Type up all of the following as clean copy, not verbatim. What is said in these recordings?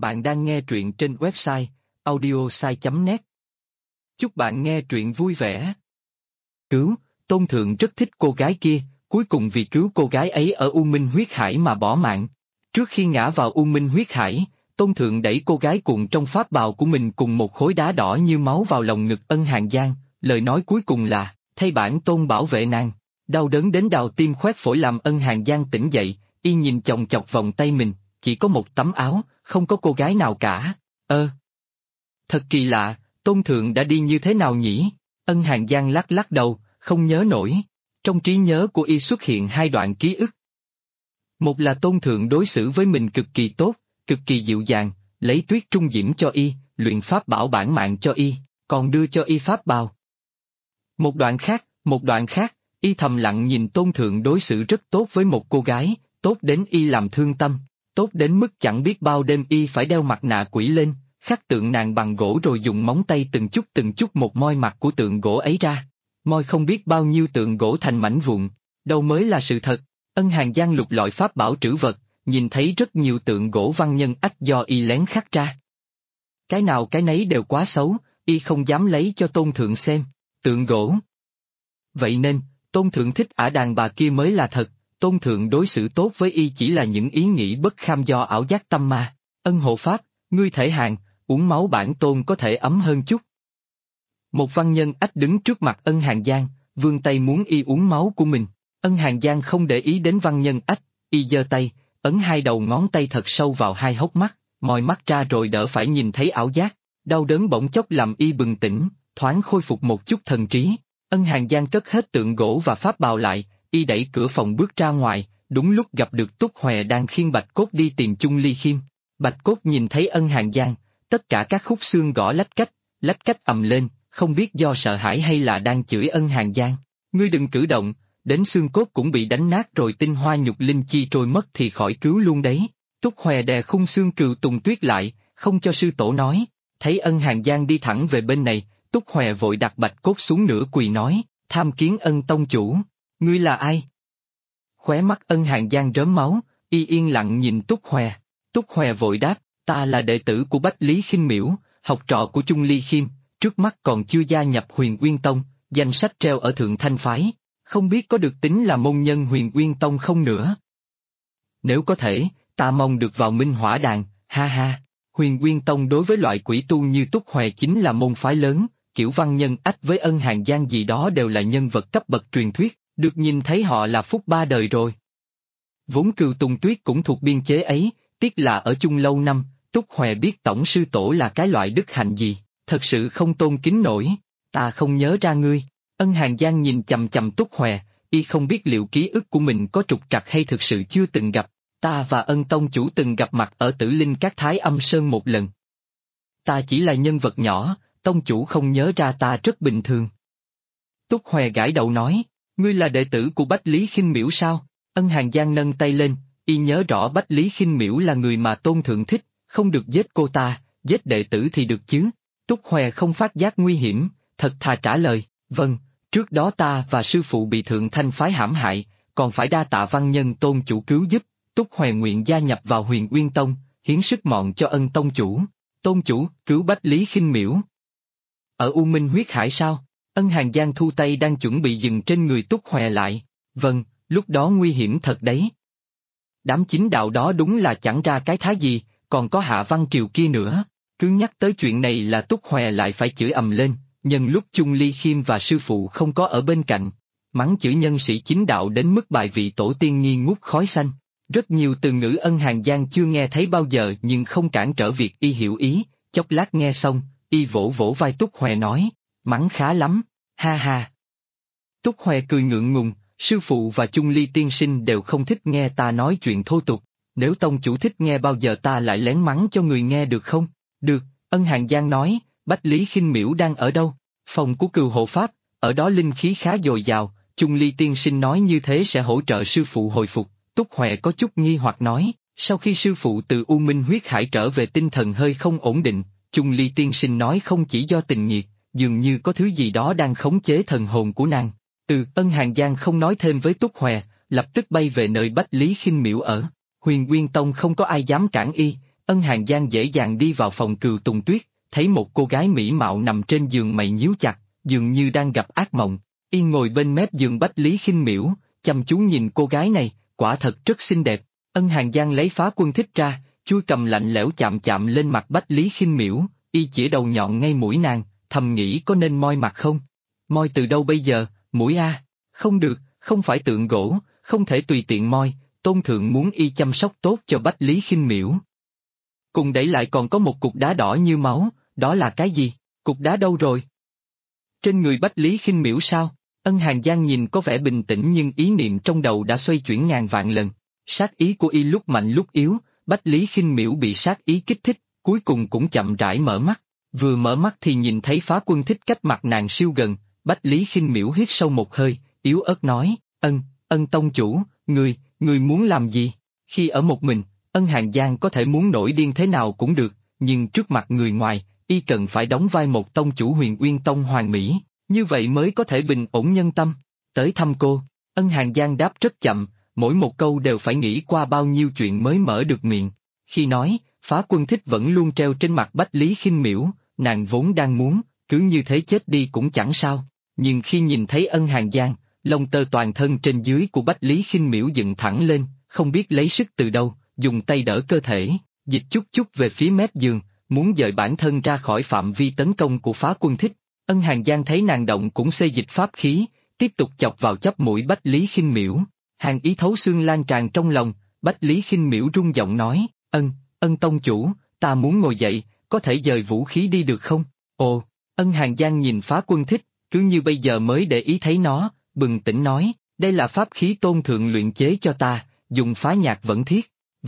Bạn đang nghe truyện trên website audiosai.net. Chúc bạn nghe truyện vui vẻ. Tôn Thượng rất thích cô gái kia, cuối cùng vì cứu cô gái ấy ở U Minh huyết hải mà bỏ mạng. Trước khi ngã vào U Minh huyết hải, Tôn Thượng đẩy cô gái cuộn trong pháp bào của mình cùng một khối đá đỏ như máu vào lòng ngực Ân Hàn Giang, lời nói cuối cùng là, thay bản Tôn bảo vệ nàng. Đau đớn đến đào tim khoét phổi làm Ân Hàn Giang tỉnh dậy, y nhìn chòng chọc vòng tay mình, chỉ có một tấm áo, không có cô gái nào cả. Thật kỳ lạ, Tôn Thượng đã đi như thế nào nhỉ? Ân Hàn Giang lắc lắc đầu, không nhớ nổi. Trong trí nhớ của y xuất hiện hai đoạn ký ức. Một là Tôn Thượng đối xử với mình cực kỳ tốt, cực kỳ dịu dàng, lấy tuyết trung diễm cho y, luyện pháp bảo bản mạng cho y, còn đưa cho y pháp bào. Một đoạn khác, y thầm lặng nhìn Tôn Thượng đối xử rất tốt với một cô gái, tốt đến y làm thương tâm, tốt đến mức chẳng biết bao đêm y phải đeo mặt nạ quỷ lên, khắc tượng nàng bằng gỗ rồi dùng móng tay từng chút một moi mặt của tượng gỗ ấy ra. Moi không biết bao nhiêu tượng gỗ thành mảnh vụn, đâu mới là sự thật. Ân Hàn Giang lục lọi pháp bảo trữ vật, nhìn thấy rất nhiều tượng gỗ văn nhân ách do y lén khắc ra. Cái nào cái nấy đều quá xấu, y không dám lấy cho Tôn Thượng xem, tượng gỗ. Vậy nên, Tôn Thượng thích ả đàn bà kia mới là thật, Tôn Thượng đối xử tốt với y chỉ là những ý nghĩ bất kham do ảo giác tâm ma. Ân hộ pháp, ngươi thể hàng, uống máu bản Tôn có thể ấm hơn chút. Một văn nhân ách đứng trước mặt Ân Hàn Giang, vươn tay muốn y uống máu của mình. Ân Hàn Giang không để ý đến văn nhân ách, y giơ tay, ấn hai đầu ngón tay thật sâu vào hai hốc mắt, moi mắt ra rồi đỡ phải nhìn thấy ảo giác. Đau đớn bỗng chốc làm y bừng tỉnh, thoáng khôi phục một chút thần trí. Ân Hàn Giang cất hết tượng gỗ và pháp bào lại, y đẩy cửa phòng bước ra ngoài, đúng lúc gặp được Túc Hòe đang khiêng Bạch Cốt đi tìm Chung Ly Khiêm. Bạch Cốt nhìn thấy Ân Hàn Giang, tất cả các khúc xương gõ lách cách ầm lên, không biết do sợ hãi hay là đang chửi Ân Hàn Giang. Ngươi đừng cử động, đến xương cốt cũng bị đánh nát rồi tinh hoa nhục linh chi trôi mất thì khỏi cứu luôn đấy. Túc Hòe đè khung xương Cừu Tùng Tuyết lại, không cho sư tổ nói. Thấy Ân Hàn Giang đi thẳng về bên này, Túc Hòe vội đặt Bạch Cốt xuống nửa quỳ nói, tham kiến Ân tông chủ, ngươi là ai? Khóe mắt Ân Hàn Giang rớm máu, y yên lặng nhìn Túc Hòe. Túc Hòe vội đáp, ta là đệ tử của Bách Lý Khinh Miễu, học trò của Chung Ly Khiêm, trước mắt còn chưa gia nhập Huyền Uyên Tông, danh sách treo ở Thượng Thanh Phái, không biết có được tính là môn nhân Huyền Uyên Tông không nữa. Nếu có thể, ta mong được vào Minh Hỏa Đàn, ha ha. Huyền Uyên Tông đối với loại quỷ tu như Túc Hòe chính là môn phái lớn, kiểu văn nhân ách với Ân Hàn Giang gì đó đều là nhân vật cấp bậc truyền thuyết, được nhìn thấy họ là phúc ba đời rồi. Vốn Cừu Tùng Tuyết cũng thuộc biên chế ấy, tiếc là ở chung lâu năm, Túc Hòe biết tổng sư tổ là cái loại đức hạnh gì, thật sự không tôn kính nổi, ta không nhớ ra ngươi. Ân Hàn Giang nhìn chằm chằm Túc Hòe, y không biết liệu ký ức của mình có trục trặc hay thực sự chưa từng gặp. Ta và Ân tông chủ từng gặp mặt ở Tử Linh Các Thái Âm Sơn một lần. Ta chỉ là nhân vật nhỏ, tông chủ không nhớ ra ta rất bình thường. Túc Hòe gãi đầu nói, ngươi là đệ tử của Bách Lý Khinh Miễu sao? Ân Hàn Giang nâng tay lên, y nhớ rõ Bách Lý Khinh Miễu là người mà Tôn Thượng thích, không được giết cô ta, giết đệ tử thì được chứ. Túc Hòe không phát giác nguy hiểm, thật thà trả lời, vâng, trước đó ta và sư phụ bị Thượng Thanh Phái hãm hại, còn phải đa tạ văn nhân Tôn chủ cứu giúp. Túc Hòe nguyện gia nhập vào Huyền Uyên Tông, hiến sức mọn cho Ân tông chủ. Tôn chủ, cứu Bách Lý Khinh Miễu. Ở U Minh huyết hải sao? Ân Hàn Giang thu tay đang chuẩn bị dừng trên người Túc Hòe lại. Vâng, lúc đó nguy hiểm thật đấy. Đám chính đạo đó đúng là chẳng ra cái thá gì, còn có Hạ Văn Triều kia nữa. Cứ nhắc tới chuyện này là Túc Hòe lại phải chửi ầm lên, nhân lúc Chung Ly Khiêm và sư phụ không có ở bên cạnh. Mắng chửi nhân sĩ chính đạo đến mức bài vị tổ tiên nghi ngút khói xanh. Rất nhiều từ ngữ Ân Hàn Giang chưa nghe thấy bao giờ nhưng không cản trở việc y hiểu ý, chốc lát nghe xong, y vỗ vỗ vai Túc Hòe nói, mắng khá lắm, ha ha. Túc Hòe cười ngượng ngùng, sư phụ và Chung Ly tiên sinh đều không thích nghe ta nói chuyện thô tục, nếu tông chủ thích nghe bao giờ ta lại lén mắng cho người nghe được không? Được, Ân Hàn Giang nói, Bách Lý Khinh Miễu đang ở đâu? Phòng của Cừu hộ pháp, ở đó linh khí khá dồi dào, Chung Ly tiên sinh nói như thế sẽ hỗ trợ sư phụ hồi phục. Túc Hòe có chút nghi hoặc nói, sau khi sư phụ từ U Minh huyết hải trở về tinh thần hơi không ổn định, Chung Ly tiên sinh nói không chỉ do tình nghiệt, dường như có thứ gì đó đang khống chế thần hồn của nàng. Ân Hàn Giang không nói thêm với Túc Hòe, lập tức bay về nơi Bách Lý Khinh Miễu ở. Huyền Uyên Tông không có ai dám cản y, Ân Hàng Giang dễ dàng đi vào phòng Cừu Tùng Tuyết, thấy một cô gái mỹ mạo nằm trên giường mày nhíu chặt, dường như đang gặp ác mộng. Yên ngồi bên mép giường Bách Lý Khinh Miễu, chăm chú nhìn cô gái này, quả thật rất xinh đẹp. Ân Hàng Giang lấy Phá Quân Thích ra, chui cầm lạnh lẽo chạm chạm lên mặt Bách Lý Khinh Miễu, y chĩa đầu nhọn ngay mũi nàng, thầm nghĩ có nên moi mặt không? Moi từ đâu bây giờ, mũi a? Không được, không phải tượng gỗ, không thể tùy tiện moi, Tôn Thượng muốn y chăm sóc tốt cho Bách Lý Khinh Miễu. Cùng đẩy lại còn có một cục đá đỏ như máu, đó là cái gì? Cục đá đâu rồi? Trên người Bách Lý Khinh Miễu sao? Ân Hàng Giang nhìn có vẻ bình tĩnh nhưng ý niệm trong đầu đã xoay chuyển ngàn vạn lần. Sát ý của y lúc mạnh lúc yếu, Bách Lý Khinh Miễu bị sát ý kích thích, cuối cùng cũng chậm rãi mở mắt. Vừa mở mắt thì nhìn thấy Phá Quân Thích cách mặt nàng siêu gần, Bách Lý Khinh Miễu hít sâu một hơi, yếu ớt nói, Ân tông chủ, người muốn làm gì? Khi ở một mình, Ân Hàng Giang có thể muốn nổi điên thế nào cũng được, nhưng trước mặt người ngoài, y cần phải đóng vai một tông chủ Huyền Uyên Tông hoàn mỹ, như vậy mới có thể bình ổn nhân tâm. Tới thăm cô, Ân Hàng Giang đáp rất chậm, mỗi một câu đều phải nghĩ qua bao nhiêu chuyện mới mở được miệng. Khi nói, Phá Quân Thích vẫn luôn treo trên mặt Bách Lý Khinh Miễu, nàng vốn đang muốn, cứ như thế chết đi cũng chẳng sao, nhưng khi nhìn thấy Ân Hàng Giang, lông tơ toàn thân trên dưới của Bách Lý Khinh Miễu dựng thẳng lên, không biết lấy sức từ đâu, dùng tay đỡ cơ thể, dịch chút chút về phía mép giường, muốn dời bản thân ra khỏi phạm vi tấn công của Phá Quân Thích. Ân Hàng Giang thấy nàng động cũng xê dịch pháp khí, tiếp tục chọc vào chóp mũi Bách Lý Khinh Miễu, hàng ý thấu xương lan tràn trong lòng, Bách Lý Khinh Miễu run giọng nói, Ân tông chủ, ta muốn ngồi dậy, có thể dời vũ khí đi được không? Ồ, Ân Hàng Giang nhìn Phá Quân Thích, cứ như bây giờ mới để ý thấy nó, bừng tỉnh nói, đây là pháp khí Tôn Thượng luyện chế cho ta, dùng phá nhạc vẫn thiết.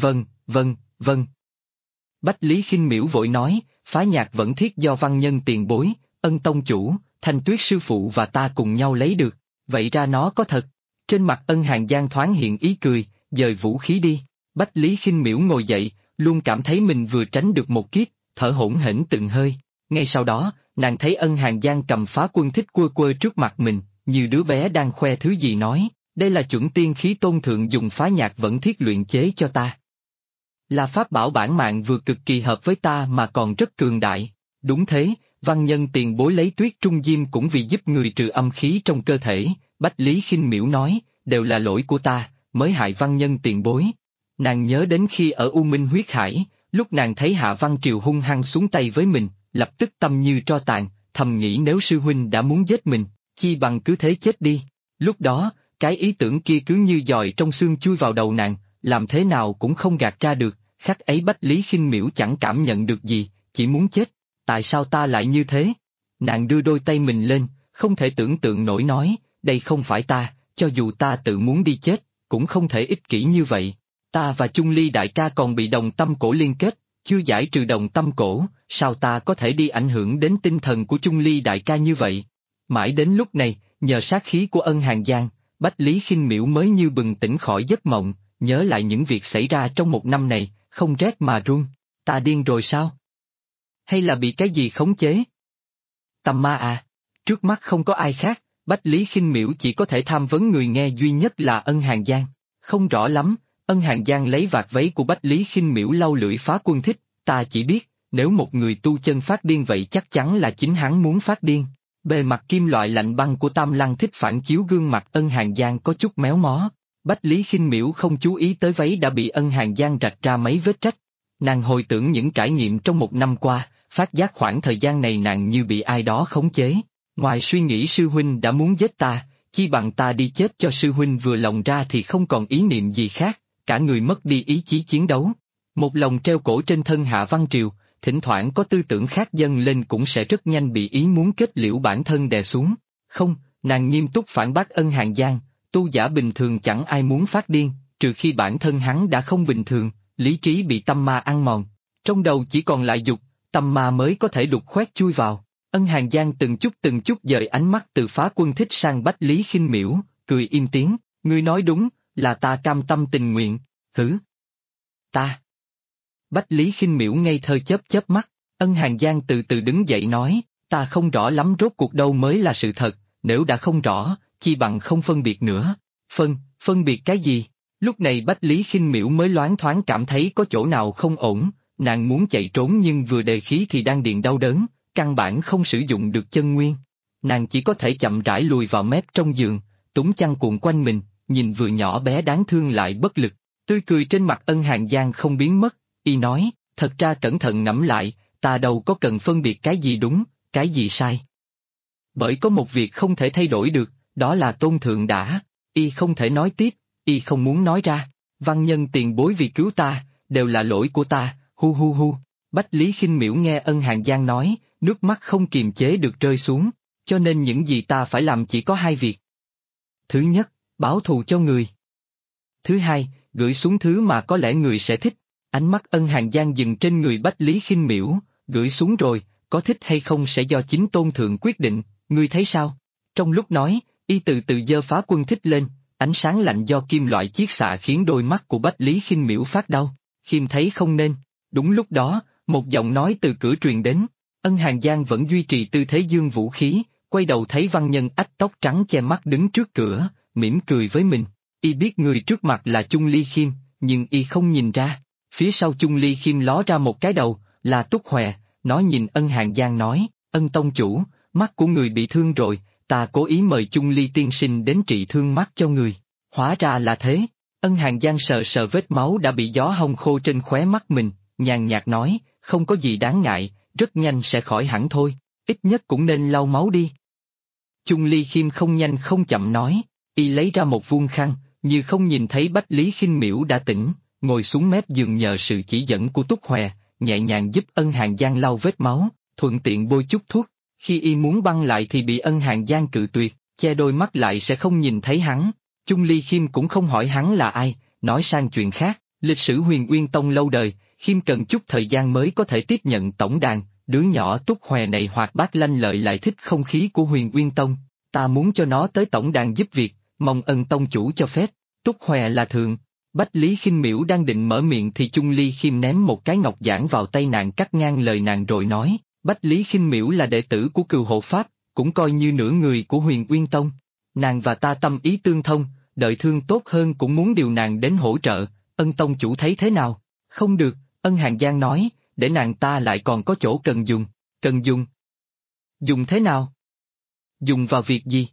Vâng. Bách Lý Khinh Miễu vội nói, phá nhạc vẫn thiết do văn nhân tiền bối, Ân tông chủ, Thanh Tuyết sư phụ và ta cùng nhau lấy được, vậy ra nó có thật. Trên mặt Ân Hàng Giang thoáng hiện ý cười, dời vũ khí đi. Bách Lý Khinh Miễu ngồi dậy, luôn cảm thấy mình vừa tránh được một kiếp, thở hổn hển từng hơi. Ngay sau đó, nàng thấy Ân Hàng Giang cầm Phá Quân Thích quơ quơ trước mặt mình, như đứa bé đang khoe thứ gì nói, đây là chuẩn tiên khí Tôn Thượng dùng phá nhạc vẫn thiết luyện chế cho ta. Là pháp bảo bản mạng vừa cực kỳ hợp với ta mà còn rất cường đại. Đúng thế, văn nhân tiền bối lấy Tuyết Trung Diêm cũng vì giúp người trừ âm khí trong cơ thể, Bách Lý Khinh Miễu nói, đều là lỗi của ta, mới hại văn nhân tiền bối. Nàng nhớ đến khi ở U Minh huyết hải, lúc nàng thấy Hạ Văn Triều hung hăng xuống tay với mình, lập tức tâm như tro tàn, thầm nghĩ nếu sư huynh đã muốn giết mình, chi bằng cứ thế chết đi. Lúc đó, cái ý tưởng kia cứ như giòi trong xương chui vào đầu nàng, làm thế nào cũng không gạt ra được, khắc ấy Bách Lý Khinh Miễu chẳng cảm nhận được gì, chỉ muốn chết. Tại sao ta lại như thế? Nàng đưa đôi tay mình lên, không thể tưởng tượng nổi nói, đây không phải ta, cho dù ta tự muốn đi chết, cũng không thể ích kỷ như vậy. Ta và Chung Ly đại ca còn bị đồng tâm cổ liên kết, chưa giải trừ đồng tâm cổ, sao ta có thể đi ảnh hưởng đến tinh thần của Chung Ly đại ca như vậy? Mãi đến lúc này, nhờ sát khí của Ân Hàng Giang, Bách Lý Khinh Miễu mới như bừng tỉnh khỏi giấc mộng, nhớ lại những việc xảy ra trong một năm này, không rét mà run. Ta điên rồi sao? Hay là bị cái gì khống chế? Tâm ma à? Trước mắt không có ai khác, Bách Lý Khinh Miễu chỉ có thể tham vấn người nghe duy nhất là Ân Hàng Giang. Không rõ lắm, Ân Hàng Giang lấy vạt váy của Bách Lý Khinh Miễu lau lưỡi Phá Quân Thích, ta chỉ biết, nếu một người tu chân phát điên vậy chắc chắn là chính hắn muốn phát điên. Bề mặt kim loại lạnh băng của Tam Lăng Thích phản chiếu gương mặt Ân Hàng Giang có chút méo mó. Bách Lý Khinh Miễu không chú ý tới váy đã bị Ân Hàng Giang rạch ra mấy vết rách. Nàng hồi tưởng những trải nghiệm trong một năm qua, phát giác khoảng thời gian này nàng như bị ai đó khống chế. Ngoài suy nghĩ sư huynh đã muốn giết ta, chi bằng ta đi chết cho sư huynh vừa lòng ra thì không còn ý niệm gì khác, cả người mất đi ý chí chiến đấu. Một lòng treo cổ trên thân Hạ Văn Triều, thỉnh thoảng có tư tưởng khác dâng lên cũng sẽ rất nhanh bị ý muốn kết liễu bản thân đè xuống. Không, nàng nghiêm túc phản bác Ân Hàng Giang, tu giả bình thường chẳng ai muốn phát điên, trừ khi bản thân hắn đã không bình thường, lý trí bị tâm ma ăn mòn. Trong đầu chỉ còn lại dục, tâm ma mới có thể đục khoét chui vào. Ân Hàng Giang từng chút dời ánh mắt từ Phá Quân Thích sang Bách Lý Khinh Miễu, cười im tiếng, ngươi nói đúng, là ta cam tâm tình nguyện, hử? Ta. Bách Lý Khinh Miễu ngây thơ chớp mắt, Ân Hàng Giang từ từ đứng dậy nói, ta không rõ lắm rốt cuộc đâu mới là sự thật, nếu đã không rõ, chi bằng không phân biệt nữa. Phân biệt cái gì? Lúc này Bách Lý Khinh Miễu mới loáng thoáng cảm thấy có chỗ nào không ổn, Nàng muốn chạy trốn nhưng vừa đề khí thì đan điền đau đớn, căn bản không sử dụng được chân nguyên. Nàng chỉ có thể chậm rãi lùi vào mép trong giường, túng chăn cuộn quanh mình, nhìn vừa nhỏ bé đáng thương lại bất lực. Tươi cười trên mặt Ân Hàn Giang không biến mất, y nói, thật ra cẩn thận ngẫm lại, ta đâu có cần phân biệt cái gì đúng, cái gì sai. Bởi có một việc không thể thay đổi được, đó là tôn thượng đã, y không thể nói tiếp, y không muốn nói ra. Văn nhân tiền bối vì cứu ta, đều là lỗi của ta, hu hu hu. Bách Lý Khinh Miễu nghe Ân Hàn Giang nói, nước mắt không kiềm chế được rơi xuống, cho nên những gì ta phải làm chỉ có hai việc. Thứ nhất, báo thù cho người. Thứ hai, gửi xuống thứ mà có lẽ người sẽ thích. Ánh mắt Ân Hàn Giang dừng trên người Bách Lý Khinh Miễu, gửi xuống rồi, có thích hay không sẽ do chính tôn thượng quyết định, ngươi thấy sao? Trong lúc nói, y từ từ giơ phá quân thích lên, ánh sáng lạnh do kim loại chiết xạ khiến đôi mắt của Bách Lý Khinh Miễu phát đau. Khiêm thấy không nên. Đúng lúc đó, một giọng nói từ cửa truyền đến. Ân Hàn Giang vẫn duy trì tư thế dương vũ khí, quay đầu thấy văn nhân ách tóc trắng che mắt đứng trước cửa, mỉm cười với mình. Y biết người trước mặt là Chung Ly Khiêm, nhưng y không nhìn ra. Phía sau Chung Ly Khiêm ló ra một cái đầu, là Túc Hòe, nó nhìn Ân Hàn Giang nói, Ân tông chủ, mắt của người bị thương rồi, ta cố ý mời Chung Ly tiên sinh đến trị thương mắt cho người. Hóa ra là thế. Ân Hàn Giang sờ sờ vết máu đã bị gió hong khô trên khóe mắt mình, nhàn nhạt nói, không có gì đáng ngại, rất nhanh sẽ khỏi hẳn thôi, ít nhất cũng nên lau máu đi. Chung Ly Khiêm không nhanh không chậm nói, y lấy ra một vuông khăn, như không nhìn thấy Bách Lý Khinh Miễu đã tỉnh, ngồi xuống mép giường nhờ sự chỉ dẫn của Túc Hòe, nhẹ nhàng giúp Ân Hàn Giang lau vết máu, thuận tiện bôi chút thuốc. Khi y muốn băng lại thì bị Ân Hàn Giang cự tuyệt, che đôi mắt lại sẽ không nhìn thấy hắn. Chung Ly Khiêm cũng không hỏi hắn là ai, nói sang chuyện khác, lịch sử Huyền Uyên Tông lâu đời, Khiêm cần chút thời gian mới có thể tiếp nhận tổng đàn, đứa nhỏ Túc Hòe này hoạt bát lanh lợi lại thích không khí của Huyền Uyên Tông, ta muốn cho nó tới tổng đàn giúp việc, mong Ân tông chủ cho phép. Túc Hòe là thường. Bách Lý Khinh Miễu đang định mở miệng thì Chung Ly Khiêm ném một cái ngọc giản vào tay nàng cắt ngang lời nàng rồi nói, Bách Lý Khinh Miễu là đệ tử của Cừu Hộ Pháp, cũng coi như nửa người của Huyền Uyên Tông. Nàng và ta tâm ý tương thông, đợi thương tốt hơn cũng muốn điều nàng đến hỗ trợ, Ân tông chủ thấy thế nào? Không được, Ân Hàn Giang nói, để nàng ta lại còn có chỗ cần dùng. Cần dùng? Dùng thế nào? Dùng vào việc gì?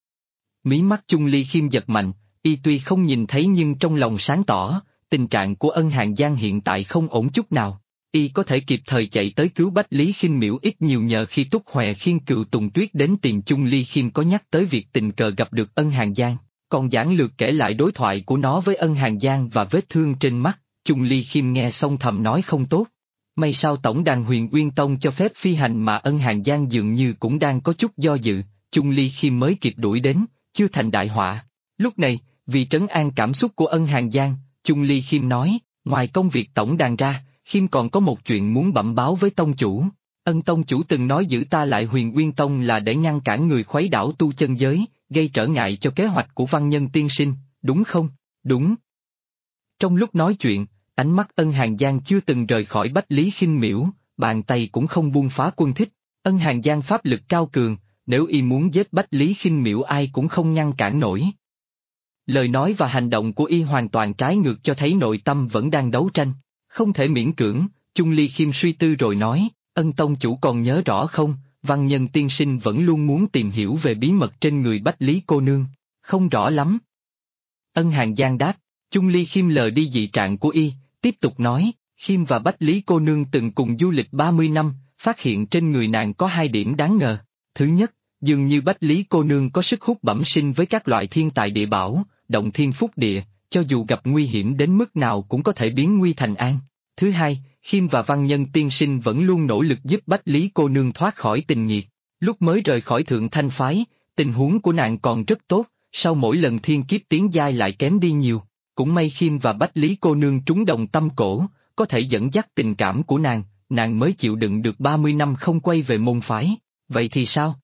Mí mắt Chung Ly Khiêm giật mạnh, y tuy không nhìn thấy nhưng trong lòng sáng tỏ, tình trạng của Ân Hàn Giang hiện tại không ổn chút nào. Y có thể kịp thời chạy tới cứu Bách Lý Khinh Miễu ít nhiều nhờ khi Túc Hòe khiêng Cựu Tùng Tuyết đến tìm Chung Ly Khiêm có nhắc tới việc tình cờ gặp được Ân Hàn Giang, còn giản lược kể lại đối thoại của nó với Ân Hàn Giang và vết thương trên mắt. Chung Ly Khiêm nghe xong thầm nói không tốt. May sao tổng đàn Huyền Uyên Tông cho phép phi hành mà Ân Hàn Giang dường như cũng đang có chút do dự, Chung Ly Khiêm mới kịp đuổi đến, chưa thành đại họa. Lúc này, vì trấn an cảm xúc của Ân Hàn Giang, Chung Ly Khiêm nói, ngoài công việc tổng đàn ra, Khiêm còn có một chuyện muốn bẩm báo với tông chủ. Ân tông chủ từng nói giữ ta lại Huyền Uyên Tông là để ngăn cản người khuấy đảo tu chân giới, gây trở ngại cho kế hoạch của văn nhân tiên sinh, đúng không? Đúng. Trong lúc nói chuyện, ánh mắt Ân Hàn Giang chưa từng rời khỏi Bách Lý Khinh Miễu, bàn tay cũng không buông phá quân thích. Ân Hàn Giang pháp lực cao cường, nếu y muốn giết Bách Lý Khinh Miễu ai cũng không ngăn cản nổi. Lời nói và hành động của y hoàn toàn trái ngược cho thấy nội tâm vẫn đang đấu tranh. Không thể miễn cưỡng, Chung Ly Khiêm suy tư rồi nói, Ân tông chủ còn nhớ rõ không, văn nhân tiên sinh vẫn luôn muốn tìm hiểu về bí mật trên người Bách Lý cô nương. Không rõ lắm. Ân Hàn Giang đáp, Chung Ly Khiêm lờ đi dị trạng của y, tiếp tục nói, Khiêm và Bách Lý cô nương từng cùng du lịch 30 năm, phát hiện trên người nàng có hai điểm đáng ngờ. Thứ nhất, dường như Bách Lý cô nương có sức hút bẩm sinh với các loại thiên tài địa bảo, động thiên phúc địa, cho dù gặp nguy hiểm đến mức nào cũng có thể biến nguy thành an. Thứ hai, Khiêm và văn nhân tiên sinh vẫn luôn nỗ lực giúp Bách Lý cô nương thoát khỏi tình nghiệt. Lúc mới rời khỏi Thượng Thanh Phái, tình huống của nàng còn rất tốt, sau mỗi lần thiên kiếp tiến giai lại kém đi nhiều. Cũng may Khiêm và Bách Lý cô nương trúng đồng tâm cổ, có thể dẫn dắt tình cảm của nàng mới chịu đựng được 30 năm không quay về môn phái. Vậy thì sao?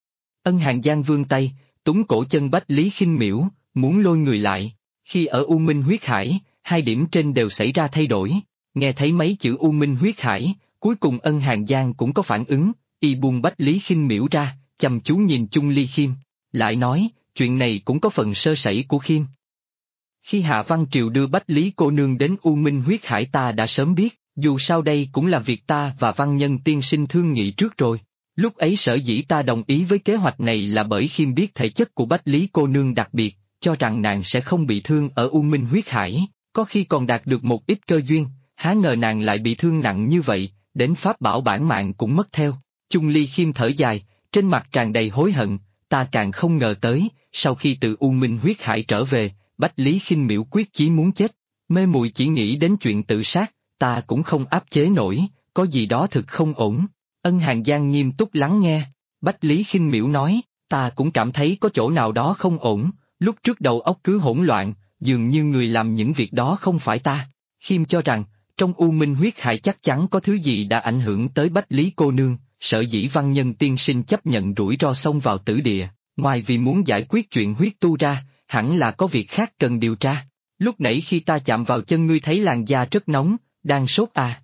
Ân Hàn Giang vươn tay, túng cổ chân Bách Lý Khinh Miễu, muốn lôi người lại. Khi ở U Minh huyết hải, hai điểm trên đều xảy ra thay đổi. Nghe thấy mấy chữ U Minh huyết hải, cuối cùng Ân Hàn Giang cũng có phản ứng, y buông Bách Lý Khinh Miễu ra, chăm chú nhìn Chung Ly Khiêm, lại nói, chuyện này cũng có phần sơ sẩy của Khiêm. Khi Hạ Văn Triều đưa Bách Lý cô nương đến U Minh huyết hải ta đã sớm biết, Dù sao đây cũng là việc ta và Văn Nhân tiên sinh thương nghị trước rồi. Lúc ấy sở dĩ ta đồng ý với kế hoạch này là bởi Khiêm biết thể chất của Bách Lý cô nương đặc biệt, cho rằng nàng sẽ không bị thương ở U Minh huyết hải, có khi còn đạt được một ít cơ duyên, há ngờ nàng lại bị thương nặng như vậy, đến pháp bảo bản mạng cũng mất theo. Chung Ly Khiêm thở dài, trên mặt tràn đầy hối hận, ta càng không ngờ tới, sau khi từ U Minh huyết hải trở về, Bách Lý Khinh Miễu quyết chí muốn chết, mê muội chỉ nghĩ đến chuyện tự sát, ta cũng không áp chế nổi, có gì đó thực không ổn. Ân Hàn Giang nghiêm túc lắng nghe, Bách Lý Khinh Miễu nói, ta cũng cảm thấy có chỗ nào đó không ổn, lúc trước đầu óc cứ hỗn loạn, dường như người làm những việc đó không phải ta. Khiêm cho rằng, trong U Minh huyết hải chắc chắn có thứ gì đã ảnh hưởng tới Bách Lý cô nương, sở dĩ Văn Nhân tiên sinh chấp nhận rủi ro xông vào tử địa, ngoài vì muốn giải quyết chuyện huyết tu ra, hẳn là có việc khác cần điều tra. Lúc nãy khi ta chạm vào chân ngươi thấy làn da rất nóng, đang sốt à?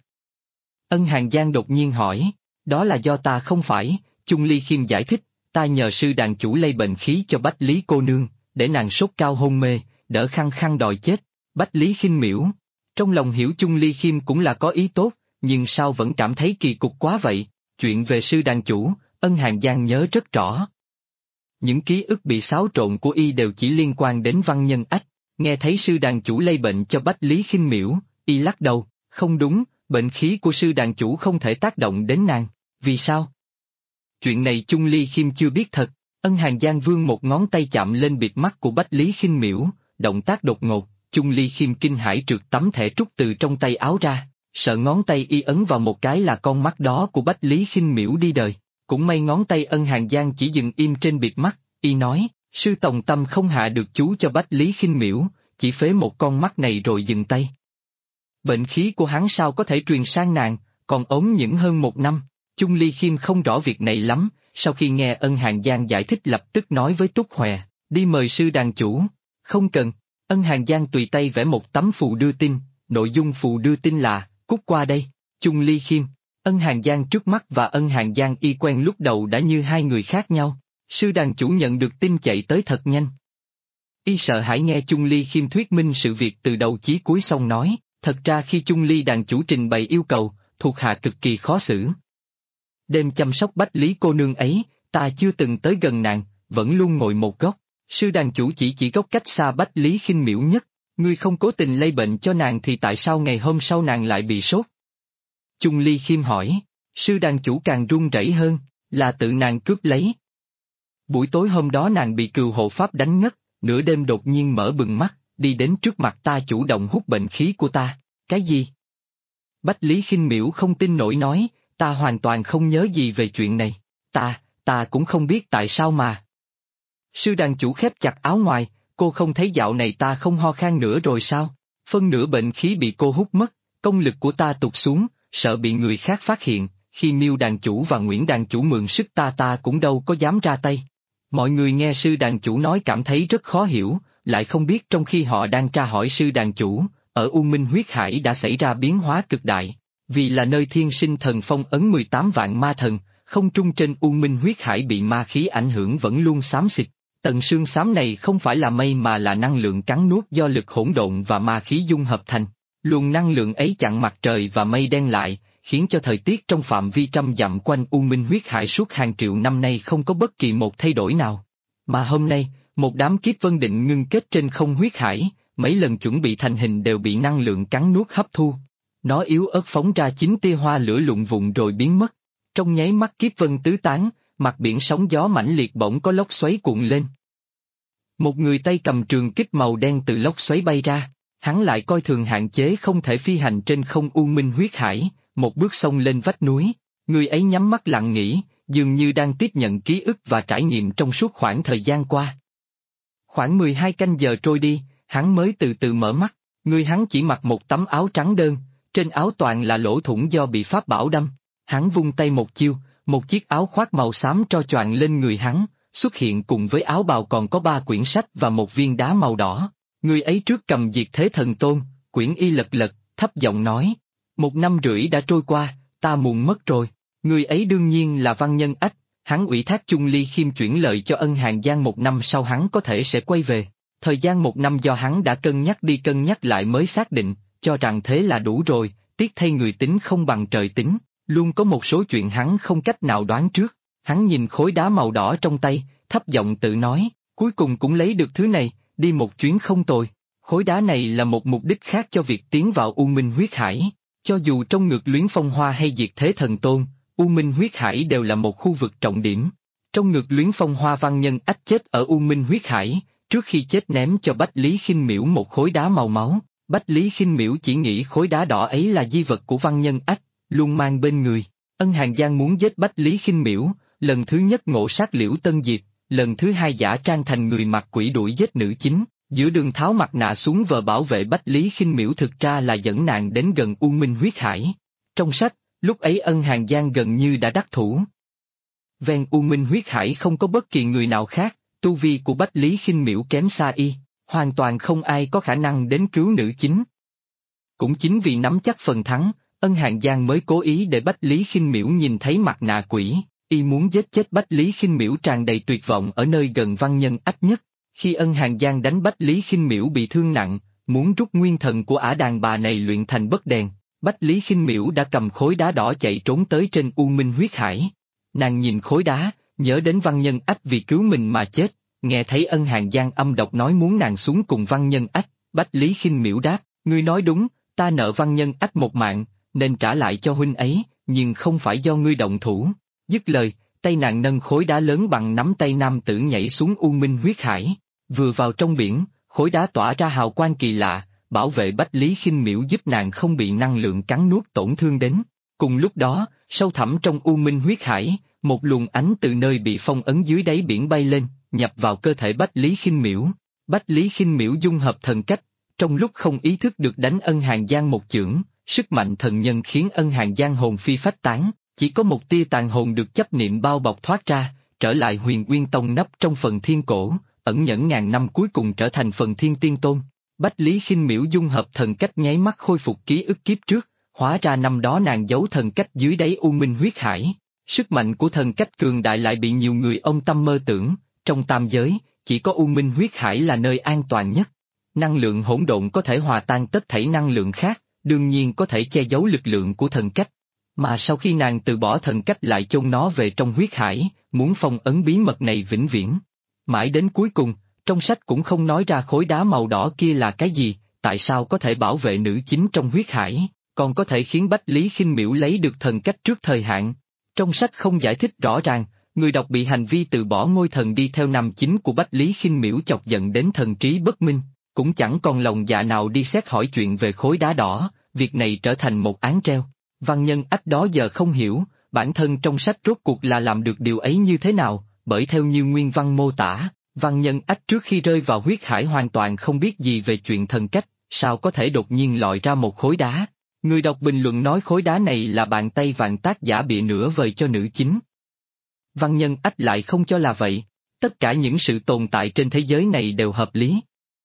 Ân Hàn Giang đột nhiên hỏi, đó là do ta không phải, Chung Ly Khiêm giải thích, ta nhờ sư đàn chủ lây bệnh khí cho Bách Lý cô nương, để nàng sốt cao hôn mê, đỡ khăng khăng đòi chết. Bách Lý Khinh Miễu, trong lòng hiểu Chung Ly Khiêm cũng là có ý tốt, nhưng sao vẫn cảm thấy kỳ cục quá vậy, chuyện về sư đàn chủ, Ân Hàn Giang nhớ rất rõ. Những ký ức bị xáo trộn của y đều chỉ liên quan đến Văn Nhân ách, nghe thấy sư đàn chủ lây bệnh cho Bách Lý Khinh Miễu, y lắc đầu, không đúng, bệnh khí của sư đàn chủ không thể tác động đến nàng, vì sao? Chuyện này Chung Ly Khiêm chưa biết thật, Ân Hàn Giang vươn một ngón tay chạm lên bịt mắt của Bách Lý Khinh Miễu, động tác đột ngột, Chung Ly Khiêm kinh hãi trượt tấm thẻ trúc từ trong tay áo ra, sợ ngón tay y ấn vào một cái là con mắt đó của Bách Lý Khinh Miễu đi đời, cũng may ngón tay Ân Hàn Giang chỉ dừng im trên bịt mắt, y nói, sư Tòng Tâm không hạ được chú cho Bách Lý Khinh Miễu, chỉ phế một con mắt này rồi dừng tay. Bệnh khí của hắn sao có thể truyền sang nàng, còn ốm những hơn 1 năm, Chung Ly Khiêm không rõ việc này lắm, sau khi nghe Ân Hàn Giang giải thích lập tức nói với Túc Hòe, đi mời sư đàn chủ, không cần, Ân Hàn Giang tùy tay vẽ một tấm phù đưa tin, nội dung phù đưa tin là, cút qua đây, Chung Ly Khiêm, Ân Hàn Giang trước mắt và Ân Hàn Giang y quen lúc đầu đã như hai người khác nhau, sư đàn chủ nhận được tin chạy tới thật nhanh. Y sợ hãi nghe Chung Ly Khiêm thuyết minh sự việc từ đầu chí cuối xong nói, thật ra khi Chung Ly đàn chủ trình bày yêu cầu, thuộc hạ cực kỳ khó xử. Đêm chăm sóc Bách Lý cô nương ấy, ta chưa từng tới gần nàng, vẫn luôn ngồi một góc, sư đàn chủ chỉ góc cách xa Bách Lý Khinh Miễu nhất, ngươi không cố tình lây bệnh cho nàng thì tại sao ngày hôm sau nàng lại bị sốt? Chung Ly Khiêm hỏi, sư đàn chủ càng run rẩy hơn, là tự nàng cướp lấy. Buổi tối hôm đó nàng bị cừu hộ pháp đánh ngất, nửa đêm đột nhiên mở bừng mắt, đi đến trước mặt ta chủ động hút bệnh khí của ta, cái gì? Bách Lý Khinh Miễu không tin nổi nói, ta hoàn toàn không nhớ gì về chuyện này, ta cũng không biết tại sao mà. Sư đàn chủ khép chặt áo ngoài, cô không thấy dạo này ta không ho khan nữa rồi sao? Phân nửa bệnh khí bị cô hút mất, công lực của ta tụt xuống, sợ bị người khác phát hiện, khi Miêu đàn chủ và Nguyễn đàn chủ mượn sức ta cũng đâu có dám ra tay. Mọi người nghe sư đàn chủ nói cảm thấy rất khó hiểu, lại không biết trong khi họ đang tra hỏi sư đàn chủ, ở U Minh huyết hải đã xảy ra biến hóa cực đại, vì là nơi thiên sinh thần phong ấn 18 vạn ma thần, không trung trên U Minh huyết hải bị ma khí ảnh hưởng vẫn luôn xám xịt. Tầng sương xám này không phải là mây mà là năng lượng cắn nuốt do lực hỗn độn và ma khí dung hợp thành. Luồng năng lượng ấy chặn mặt trời và mây đen lại, khiến cho thời tiết trong phạm vi trăm dặm quanh U Minh huyết hải suốt hàng triệu năm nay không có bất kỳ một thay đổi nào. Mà hôm nay, một đám kiếp vân định ngưng kết trên không huyết hải, mấy lần chuẩn bị thành hình đều bị năng lượng cắn nuốt hấp thu. Nó yếu ớt phóng ra 9 tia hoa lửa lụng vụng rồi biến mất. Trong nháy mắt kiếp vân tứ tán, mặt biển sóng gió mãnh liệt bỗng có lốc xoáy cuộn lên. Một người tay cầm trường kích màu đen từ lốc xoáy bay ra, hắn lại coi thường hạn chế không thể phi hành trên không U Minh huyết hải, một bước xông lên vách núi, người ấy nhắm mắt lặng nghĩ, dường như đang tiếp nhận ký ức và trải nghiệm trong suốt khoảng thời gian qua. Khoảng 12 canh giờ trôi đi, hắn mới từ từ mở mắt, người hắn chỉ mặc một tấm áo trắng đơn, trên áo toàn là lỗ thủng do bị pháp bảo đâm, hắn vung tay một chiêu, một chiếc áo khoác màu xám tro choàng lên người hắn, xuất hiện cùng với áo bào còn có 3 quyển sách và một viên đá màu đỏ. Người ấy trước cầm Diệt Thế Thần Tôn, quyển y lật lật, thấp giọng nói, 1 năm rưỡi đã trôi qua, ta muộn mất rồi. Người ấy đương nhiên là Văn Nhân Ách, hắn ủy thác Chung Ly Khiêm chuyển lời cho Ân Hàn Giang 1 năm sau hắn có thể sẽ quay về. Thời gian 1 năm do hắn đã cân nhắc đi cân nhắc lại mới xác định, cho rằng thế là đủ rồi, tiếc thay người tính không bằng trời tính, luôn có một số chuyện hắn không cách nào đoán trước. Hắn nhìn khối đá màu đỏ trong tay, thấp giọng tự nói, cuối cùng cũng lấy được thứ này, đi một chuyến không tồi. Khối đá này là một mục đích khác cho việc tiến vào U Minh huyết hải. Cho dù trong ngược luyến phong hoa hay diệt thế thần tôn, U Minh huyết hải đều là một khu vực trọng điểm. Trong ngược luyến phong hoa Văn Nhân Ách chết ở U Minh huyết hải, trước khi chết ném cho Bách Lý Khinh Miễu một khối đá màu máu. Bách Lý Khinh Miễu chỉ nghĩ khối đá đỏ ấy là di vật của Văn Nhân Ách, luôn mang bên người. Ân Hàn Giang muốn giết Bách Lý Khinh Miễu, lần thứ nhất ngộ sát Liễu Tân Diệp, lần thứ hai giả trang thành người mặt quỷ đuổi giết nữ chính, giữa đường tháo mặt nạ xuống vờ bảo vệ Bách Lý Khinh Miễu thực ra là dẫn nàng đến gần U Minh huyết hải. Trong sách, lúc ấy Ân Hàn Giang gần như đã đắc thủ. Ven U Minh huyết hải không có bất kỳ người nào khác, tu vi của Bách Lý Khinh Miễu kém xa y, hoàn toàn không ai có khả năng đến cứu nữ chính. Cũng chính vì nắm chắc phần thắng, Ân Hàn Giang mới cố ý để Bách Lý Khinh Miễu nhìn thấy mặt nạ quỷ, y muốn giết chết Bách Lý Khinh Miễu tràn đầy tuyệt vọng ở nơi gần Văn Nhân Ách nhất. Khi Ân Hàn Giang đánh Bách Lý Khinh Miễu bị thương nặng, muốn rút nguyên thần của ả đàn bà này luyện thành bất đèn, Bách Lý Khinh Miễu đã cầm khối đá đỏ chạy trốn tới trên U Minh huyết hải. Nàng nhìn khối đá, nhớ đến Văn Nhân Ách vì cứu mình mà chết, nghe thấy Ân Hàn Giang âm độc nói muốn nàng xuống cùng Văn Nhân Ách, Bách Lý Khinh Miễu đáp, ngươi nói đúng, ta nợ Văn Nhân Ách một mạng, nên trả lại cho huynh ấy, nhưng không phải do ngươi động thủ. Dứt lời, tay nàng nâng khối đá lớn bằng nắm tay nam tử nhảy xuống U Minh huyết hải. Vừa vào trong biển, khối đá tỏa ra hào quang kỳ lạ, bảo vệ Bách Lý Khinh Miễu giúp nàng không bị năng lượng cắn nuốt tổn thương đến. Cùng lúc đó, sâu thẳm trong U Minh huyết hải, một luồng ánh từ nơi bị phong ấn dưới đáy biển bay lên, nhập vào cơ thể Bách Lý Khinh Miễu. Bách Lý Khinh Miễu dung hợp thần cách, trong lúc không ý thức được đánh Ân Hàn Giang một chưởng, sức mạnh thần nhân khiến Ân Hàn Giang hồn phi phách tán, chỉ có một tia tàn hồn được chấp niệm bao bọc thoát ra, trở lại Huyền Nguyên Tông nấp trong phần thiên cổ, ẩn nhẫn ngàn năm cuối cùng trở thành phần thiên tiên tôn. Bách Lý Khinh Miễu dung hợp thần cách nháy mắt khôi phục ký ức kiếp trước, hóa ra năm đó nàng giấu thần cách dưới đáy U Minh huyết hải. Sức mạnh của thần cách cường đại lại bị nhiều người ông tâm mơ tưởng, trong tam giới, chỉ có U Minh huyết hải là nơi an toàn nhất. Năng lượng hỗn độn có thể hòa tan tất thảy năng lượng khác, đương nhiên có thể che giấu lực lượng của thần cách. Mà sau khi nàng từ bỏ thần cách lại chôn nó về trong huyết hải, muốn phong ấn bí mật này vĩnh viễn. Mãi đến cuối cùng, trong sách cũng không nói ra khối đá màu đỏ kia là cái gì, tại sao có thể bảo vệ nữ chính trong huyết hải, còn có thể khiến Bách Lý Khinh Miễu lấy được thần cách trước thời hạn. Trong sách không giải thích rõ ràng, người đọc bị hành vi từ bỏ ngôi thần đi theo nam chính của Bách Lý Khinh Miễu chọc giận đến thần trí bất minh, cũng chẳng còn lòng dạ nào đi xét hỏi chuyện về khối đá đỏ, việc này trở thành một án treo. Văn Nhân Ách đó giờ không hiểu, bản thân trong sách rốt cuộc là làm được điều ấy như thế nào, bởi theo như nguyên văn mô tả, Văn Nhân Ách trước khi rơi vào huyết hải hoàn toàn không biết gì về chuyện thần cách, sao có thể đột nhiên lòi ra một khối đá. Người đọc bình luận nói khối đá này là bàn tay vạn tác giả bịa nửa vời cho nữ chính. Văn Nhân Ách lại không cho là vậy, tất cả những sự tồn tại trên thế giới này đều hợp lý.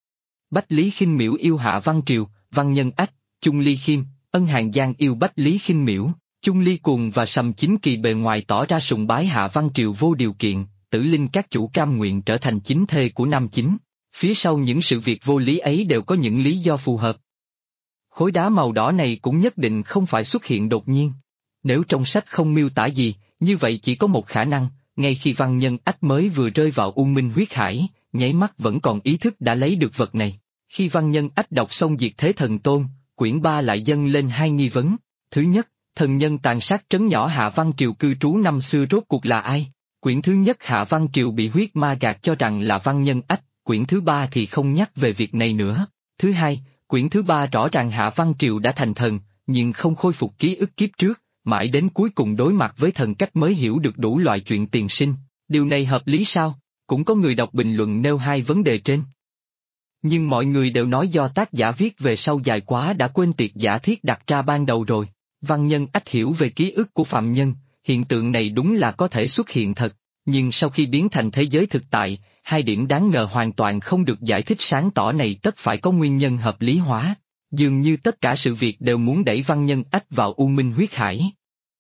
Bách Lý Khinh Miễu yêu Hạ Văn Triều, Văn Nhân Ách, Chung Ly Khiêm, Ân Hàn Giang yêu Bách Lý Khinh Miễu, Chung Ly Cuồng và Sầm Chính Kỳ bề ngoài tỏ ra sùng bái Hạ Văn Triều vô điều kiện, Tử Linh các chủ cam nguyện trở thành chính thê của nam chính. Phía sau những sự việc vô lý ấy đều có những lý do phù hợp. Khối đá màu đỏ này cũng nhất định không phải xuất hiện đột nhiên. Nếu trong sách không miêu tả gì, như vậy chỉ có một khả năng, ngay khi Văn Nhân Ách mới vừa rơi vào U Minh huyết hải, nháy mắt vẫn còn ý thức đã lấy được vật này. Khi Văn Nhân Ách đọc xong Diệt Thế Thần Tôn, quyển 3 lại dâng lên hai nghi vấn. Thứ nhất, thần nhân tàn sát trấn nhỏ Hạ Văn Triều cư trú năm xưa rốt cuộc là ai? Quyển thứ nhất Hạ Văn Triều bị huyết ma gạt cho rằng là Văn Nhân Ách, quyển thứ 3 thì không nhắc về việc này nữa. Thứ hai, quyển thứ 3 rõ ràng Hạ Văn Triều đã thành thần, nhưng không khôi phục ký ức kiếp trước, mãi đến cuối cùng đối mặt với thần cách mới hiểu được đủ loại chuyện tiền sinh. Điều này hợp lý sao? Cũng có người đọc bình luận nêu hai vấn đề trên. Nhưng mọi người đều nói do tác giả viết về sau dài quá đã quên tiệc giả thiết đặt ra ban đầu rồi. Văn Nhân Ách hiểu về ký ức của phạm nhân, hiện tượng này đúng là có thể xuất hiện thật, nhưng sau khi biến thành thế giới thực tại, hai điểm đáng ngờ hoàn toàn không được giải thích sáng tỏ này tất phải có nguyên nhân hợp lý hóa. Dường như tất cả sự việc đều muốn đẩy Văn Nhân Ách vào U Minh huyết hải.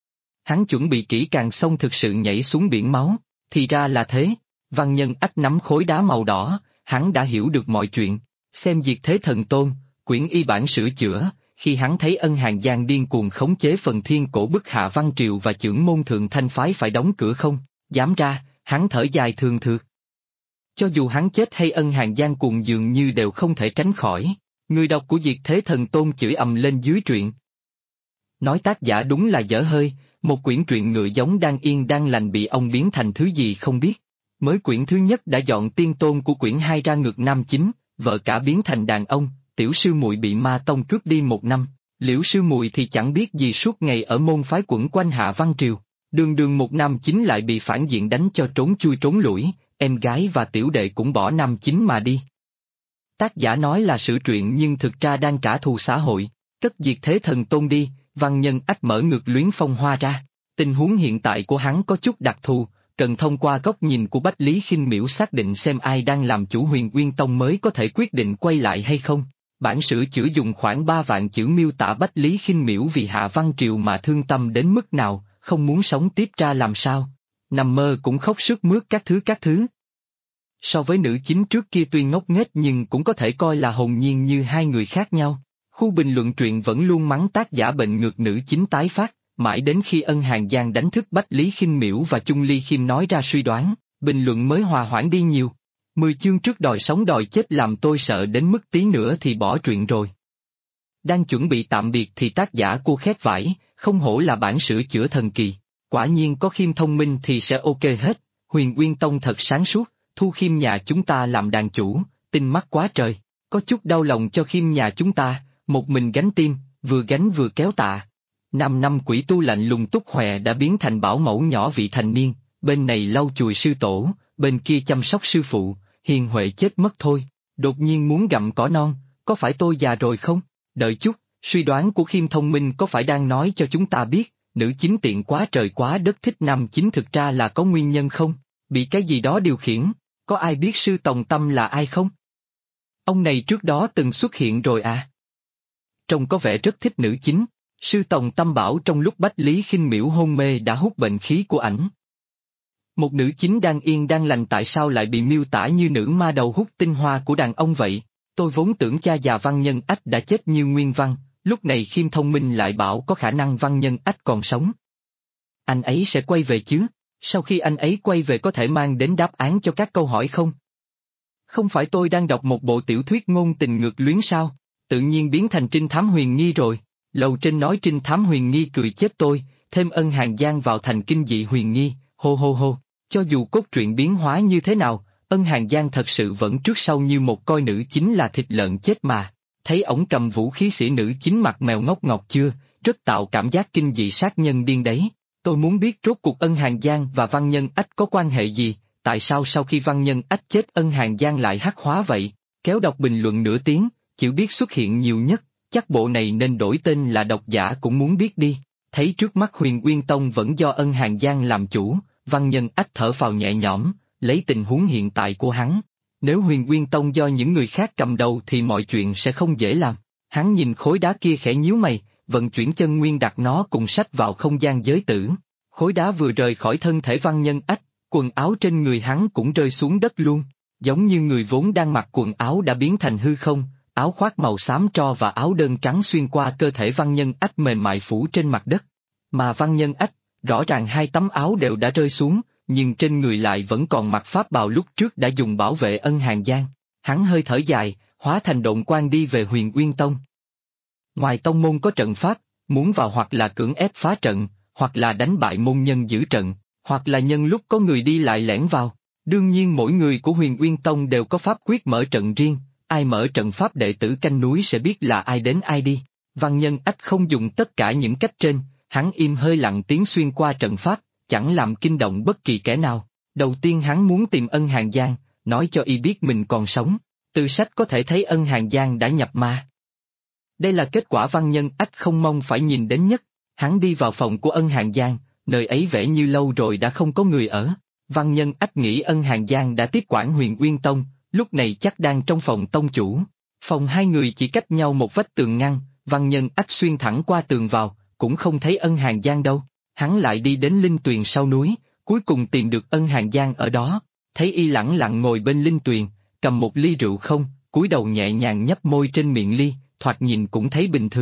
Hắn chuẩn bị kỹ càng xong thực sự nhảy xuống biển máu, thì ra là thế. Văn Nhân Ách nắm khối đá màu đỏ, hắn đã hiểu được mọi chuyện. Xem Diệt Thế Thần Tôn, quyển y bản sửa chữa, khi hắn thấy Ân Hàn Giang điên cuồng khống chế phần thiên cổ bức hạ Văn Triều và chưởng môn thượng thanh phái phải đóng cửa không dám ra, hắn thở dài thường thượt. Cho dù hắn chết hay Ân Hàn Giang cuồng dường như đều không thể tránh khỏi. Người đọc của Diệt Thế Thần Tôn chửi ầm lên dưới truyện. Nói tác giả đúng là dở hơi, một quyển truyện ngựa giống đang yên đang lành bị ông biến thành thứ gì không biết. Mới quyển thứ nhất đã dọn tiên tôn của quyển 2 ra ngược nam chính, vợ cả biến thành đàn ông, tiểu sư muội bị ma tông cướp đi 1 năm, liễu sư muội thì chẳng biết gì suốt ngày ở môn phái quẩn quanh Hạ Văn Triều. Đường đường một nam chính lại bị phản diện đánh cho trốn chui trốn lủi, em gái và tiểu đệ cũng bỏ nam chính mà đi. Tác giả nói là sự truyện nhưng thực ra đang trả thù xã hội, cất Diệt Thế Thần Tôn đi, văn nhân ách mở ngược Luyến Phong Hoa ra. Tình huống hiện tại của hắn có chút đặc thù, cần thông qua góc nhìn của Bách Lý Khinh Miễu xác định xem ai đang làm chủ Huyền Uyên Tông mới có thể quyết định quay lại hay không. Bản sửa chữa dùng khoảng 3 vạn chữ miêu tả Bách Lý Khinh Miễu vì Hạ Văn Triều mà thương tâm đến mức nào, không muốn sống tiếp ra làm sao. Nằm mơ cũng khóc sướt mướt các thứ. So với nữ chính trước kia tuy ngốc nghếch nhưng cũng có thể coi là hồn nhiên như hai người khác nhau. Khu bình luận truyện vẫn luôn mắng tác giả bệnh ngược nữ chính tái phát, mãi đến khi Ân Hàn Giang đánh thức Bách Lý Khinh Miễu và Chung Ly Khiêm nói ra suy đoán, bình luận mới hòa hoãn đi nhiều. 10 chương trước đòi sống đòi chết làm tôi sợ đến mức tí nữa thì bỏ truyện rồi. Đang chuẩn bị tạm biệt thì tác giả cô khét vải, không hổ là bản sửa chữa thần kỳ. Quả nhiên có Khiêm thông minh thì sẽ ok hết, Huyền Uyên Tông thật sáng suốt, thu Khiêm nhà chúng ta làm đàn chủ, tinh mắt quá trời, có chút đau lòng cho Khiêm nhà chúng ta, một mình gánh tim, vừa gánh vừa kéo tạ. 5 năm quỷ tu lạnh lùng túc hòe đã biến thành bảo mẫu nhỏ vị thành niên, bên này lau chùi sư tổ, bên kia chăm sóc sư phụ, hiền huệ chết mất thôi, đột nhiên muốn gặm cỏ non, có phải tôi già rồi không? Đợi chút, suy đoán của Khiêm thông minh có phải đang nói cho chúng ta biết, nữ chính tiện quá trời quá đất thích nam chính thực ra là có nguyên nhân không? Bị cái gì đó điều khiển, có ai biết sư Tòng Tâm là ai không? Ông này trước đó từng xuất hiện rồi à? Trông có vẻ rất thích nữ chính, sư Tòng Tâm bảo trong lúc Bách Lý Khinh Miễu hôn mê đã hút bệnh khí của ảnh. Một nữ chính đang yên đang lành tại sao lại bị miêu tả như nữ ma đầu hút tinh hoa của đàn ông vậy? Tôi vốn tưởng cha già Văn Nhân Ách đã chết như Nguyên Văn, lúc này Khiêm thông minh lại bảo có khả năng Văn Nhân Ách còn sống. Anh ấy sẽ quay về chứ? Sau khi anh ấy quay về có thể mang đến đáp án cho các câu hỏi không? Không phải tôi đang đọc một bộ tiểu thuyết ngôn tình ngược luyến sao? Tự nhiên biến thành trinh thám huyền nghi rồi. Lầu trên nói trinh thám huyền nghi cười chết tôi, thêm Ân Hàn Giang vào thành kinh dị huyền nghi, hô hô hô. Cho dù cốt truyện biến hóa như thế nào, Ân Hàn Giang thật sự vẫn trước sau như một coi nữ chính là thịt lợn chết mà. Thấy ổng cầm vũ khí sĩ nữ chính mặt mèo ngốc ngọc chưa, rất tạo cảm giác kinh dị sát nhân điên đấy. Tôi muốn biết rốt cuộc Ân Hàn Giang và Văn Nhân Ách có quan hệ gì, tại sao sau khi Văn Nhân Ách chết Ân Hàn Giang lại hắc hóa vậy? Kéo đọc bình luận nửa tiếng, chữ biết xuất hiện nhiều nhất, chắc bộ này nên đổi tên là độc giả cũng muốn biết đi. Thấy trước mắt Huyền Uyên Tông vẫn do Ân Hàn Giang làm chủ, Văn Nhân Ách thở phào nhẹ nhõm, lấy tình huống hiện tại của hắn. Nếu Huyền Uyên Tông do những người khác cầm đầu thì mọi chuyện sẽ không dễ làm. Hắn nhìn khối đá kia khẽ nhíu mày, vận chuyển chân nguyên đặt nó cùng sách vào không gian giới tử. Khối đá vừa rời khỏi thân thể Văn Nhân Ách, quần áo trên người hắn cũng rơi xuống đất luôn. Giống như người vốn đang mặc quần áo đã biến thành hư không, áo khoác màu xám tro và áo đơn trắng xuyên qua cơ thể Văn Nhân Ách mềm mại phủ trên mặt đất. Mà Văn Nhân Ách, rõ ràng 2 tấm áo đều đã rơi xuống, nhưng trên người lại vẫn còn mặc pháp bào lúc trước đã dùng bảo vệ Ân Hàn Giang. Hắn hơi thở dài, hóa thành độn quang đi về Huyền Uyên Tông. Ngoài tông môn có trận pháp, muốn vào hoặc là cưỡng ép phá trận, hoặc là đánh bại môn nhân giữ trận, hoặc là nhân lúc có người đi lại lẻn vào. Đương nhiên mỗi người của Huyền Uyên Tông đều có pháp quyết mở trận riêng, ai mở trận pháp đệ tử canh núi sẽ biết là ai đến ai đi. Văn Nhân Ách không dùng tất cả những cách trên, hắn im hơi lặng tiếng xuyên qua trận pháp, chẳng làm kinh động bất kỳ kẻ nào. Đầu tiên hắn muốn tìm Ân Hàn Giang, nói cho y biết mình còn sống. Từ sách có thể thấy Ân Hàn Giang đã nhập ma. Đây là kết quả Văn Nhân Ách không mong phải nhìn đến nhất. Hắn đi vào phòng của Ân Hàn Giang, nơi ấy vẻ như lâu rồi đã không có người ở. Văn Nhân Ách nghĩ Ân Hàn Giang đã tiếp quản Huyền Uyên Tông, lúc này chắc đang trong phòng tông chủ. Phòng hai người chỉ cách nhau một vách tường ngăn, Văn Nhân Ách xuyên thẳng qua tường vào, cũng không thấy Ân Hàn Giang đâu. Hắn lại đi đến linh tuyền sau núi, cuối cùng tìm được Ân Hàn Giang ở đó. Thấy y lẳng lặng ngồi bên linh tuyền, cầm một ly rượu không, cúi đầu nhẹ nhàng nhấp môi trên miệng ly, thoạt nhìn cũng thấy bình thường.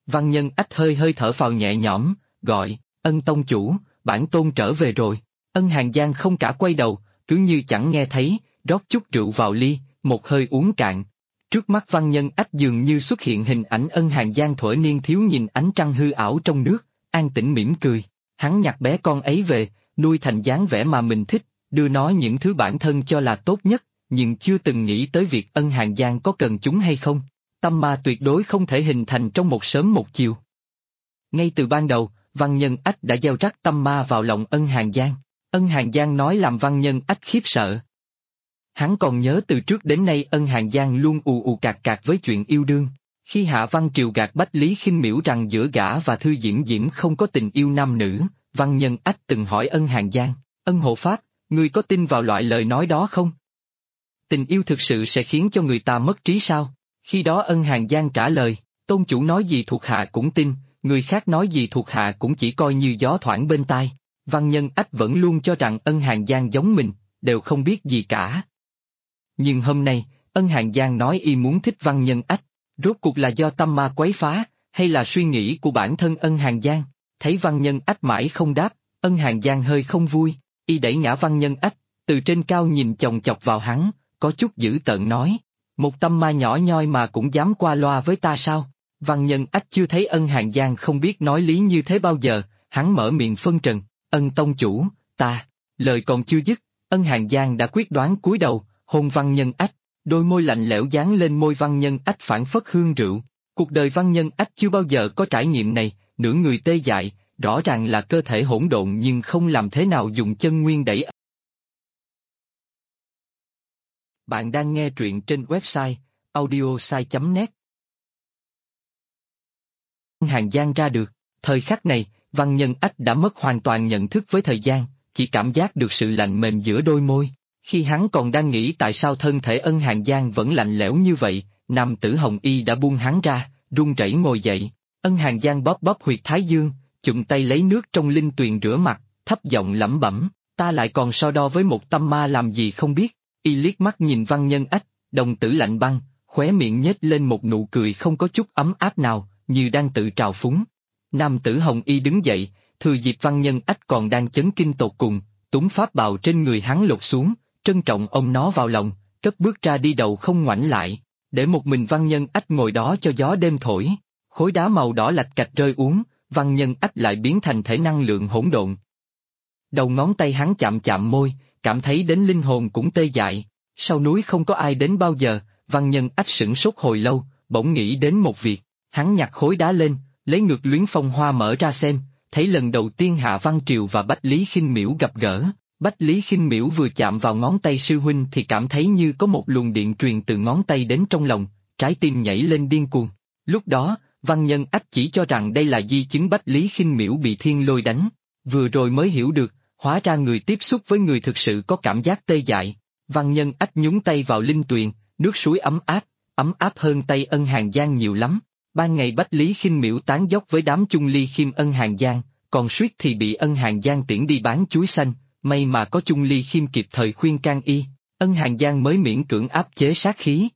Văn Nhân Ách hơi hơi thở phào nhẹ nhõm, gọi, Ân tông chủ, bản tôn trở về rồi. Ân Hàn Giang không cả quay đầu, cứ như chẳng nghe thấy, rót chút rượu vào ly, một hơi uống cạn. Trước mắt Văn Nhân Ách dường như xuất hiện hình ảnh Ân Hàn Giang thuở niên thiếu nhìn ánh trăng hư ảo trong nước, an tĩnh mỉm cười. Hắn nhặt bé con ấy về, nuôi thành dáng vẻ mà mình thích, đưa nó những thứ bản thân cho là tốt nhất, nhưng chưa từng nghĩ tới việc Ân Hàn Giang có cần chúng hay không. Tâm ma tuyệt đối không thể hình thành trong một sớm một chiều. Ngay từ ban đầu, Văn Nhân Ách đã gieo rắc tâm ma vào lòng Ân Hàn Giang. Ân Hàn Giang nói làm Văn Nhân Ách khiếp sợ. Hắn còn nhớ từ trước đến nay Ân Hàn Giang luôn ù ù cạc cạc với chuyện yêu đương. Khi Hạ Văn Triều gạt Bách Lý Khinh Miễu rằng giữa gã và Thư Diễm Diễm không có tình yêu nam nữ, Văn Nhân Ách từng hỏi Ân Hàn Giang, Ân hộ pháp, ngươi có tin vào loại lời nói đó không? Tình yêu thực sự sẽ khiến cho người ta mất trí sao? Khi đó Ân Hàn Giang trả lời, tôn chủ nói gì thuộc hạ cũng tin, người khác nói gì thuộc hạ cũng chỉ coi như gió thoảng bên tai. Văn Nhân Ách vẫn luôn cho rằng Ân Hàn Giang giống mình, đều không biết gì cả. Nhưng hôm nay, Ân Hàn Giang nói y muốn thích Văn Nhân Ách, rốt cuộc là do tâm ma quấy phá, hay là suy nghĩ của bản thân Ân Hàn Giang? Thấy Văn Nhân Ách mãi không đáp, Ân Hàn Giang hơi không vui, y đẩy ngã Văn Nhân Ách, từ trên cao nhìn chòng chọc vào hắn, có chút dữ tợn nói, một tâm ma nhỏ nhoi mà cũng dám qua loa với ta sao? Văn Nhân Ách chưa thấy Ân Hàn Giang không biết nói lý như thế bao giờ, hắn mở miệng phân trần, Ân tông chủ, ta, lời còn chưa dứt, Ân Hàn Giang đã quyết đoán cúi đầu, hôn Văn Nhân Ách, đôi môi lạnh lẽo dán lên môi Văn Nhân Ách phảng phất hương rượu. Cuộc đời Văn Nhân Ách chưa bao giờ có trải nghiệm này, nửa người tê dại, rõ ràng là cơ thể hỗn độn nhưng không làm thế nào dùng chân nguyên đẩy. Bạn đang nghe truyện trên website audiosai.net. Hàn Giang ra được, thời khắc này, Văn Nhân Ách đã mất hoàn toàn nhận thức với thời gian, chỉ cảm giác được sự lạnh mềm giữa đôi môi. Khi hắn còn đang nghĩ tại sao thân thể Ân Hàn Giang vẫn lạnh lẽo như vậy, nam tử Hồng Y đã buông hắn ra, run rẩy ngồi dậy. Ân Hàn Giang bóp bóp huyệt thái dương, chụm tay lấy nước trong linh tuyền rửa mặt, thấp giọng lẩm bẩm, ta lại còn so đo với một tâm ma làm gì không biết. Y liếc mắt nhìn Văn Nhân Ách, đồng tử lạnh băng, khóe miệng nhếch lên một nụ cười không có chút ấm áp nào, như đang tự trào phúng. Nam tử Hồng Y đứng dậy, thừa dịp Văn Nhân Ách còn đang chấn kinh tột cùng, túng pháp bào trên người hắn lột xuống, trân trọng ôm nó vào lòng, cất bước ra đi đầu không ngoảnh lại, để một mình Văn Nhân Ách ngồi đó cho gió đêm thổi. Khối đá màu đỏ lạch cạch rơi uống, Văn Nhân Ách lại biến thành thể năng lượng hỗn độn. Đầu ngón tay hắn chạm chạm môi, cảm thấy đến linh hồn cũng tê dại. Sau núi không có ai đến bao giờ, Văn Nhân Ách sửng sốt hồi lâu, bỗng nghĩ đến một việc. Hắn nhặt khối đá lên, lấy ngược luyến phong hoa mở ra xem, thấy lần đầu tiên Hạ Văn Triều và Bách Lý Khinh Miễu gặp gỡ. Bách Lý Khinh Miễu vừa chạm vào ngón tay sư huynh thì cảm thấy như có một luồng điện truyền từ ngón tay đến trong lòng, trái tim nhảy lên điên cuồng. Lúc đó, Văn Nhân Ách chỉ cho rằng đây là di chứng Bách Lý Khinh Miễu bị thiên lôi đánh, vừa rồi mới hiểu được, hóa ra người tiếp xúc với người thực sự có cảm giác tê dại. Văn Nhân Ách nhúng tay vào linh tuyền, nước suối ấm áp hơn tay Ân Hàn Giang nhiều lắm. Ban ngày Bách Lý Khinh Miễu tán dóc với đám chung ly khiêm Ân Hàn Giang, còn suýt thì bị Ân Hàn Giang tiễn đi bán chuối xanh, may mà có chung ly khiêm kịp thời khuyên can y, Ân Hàn Giang mới miễn cưỡng áp chế sát khí.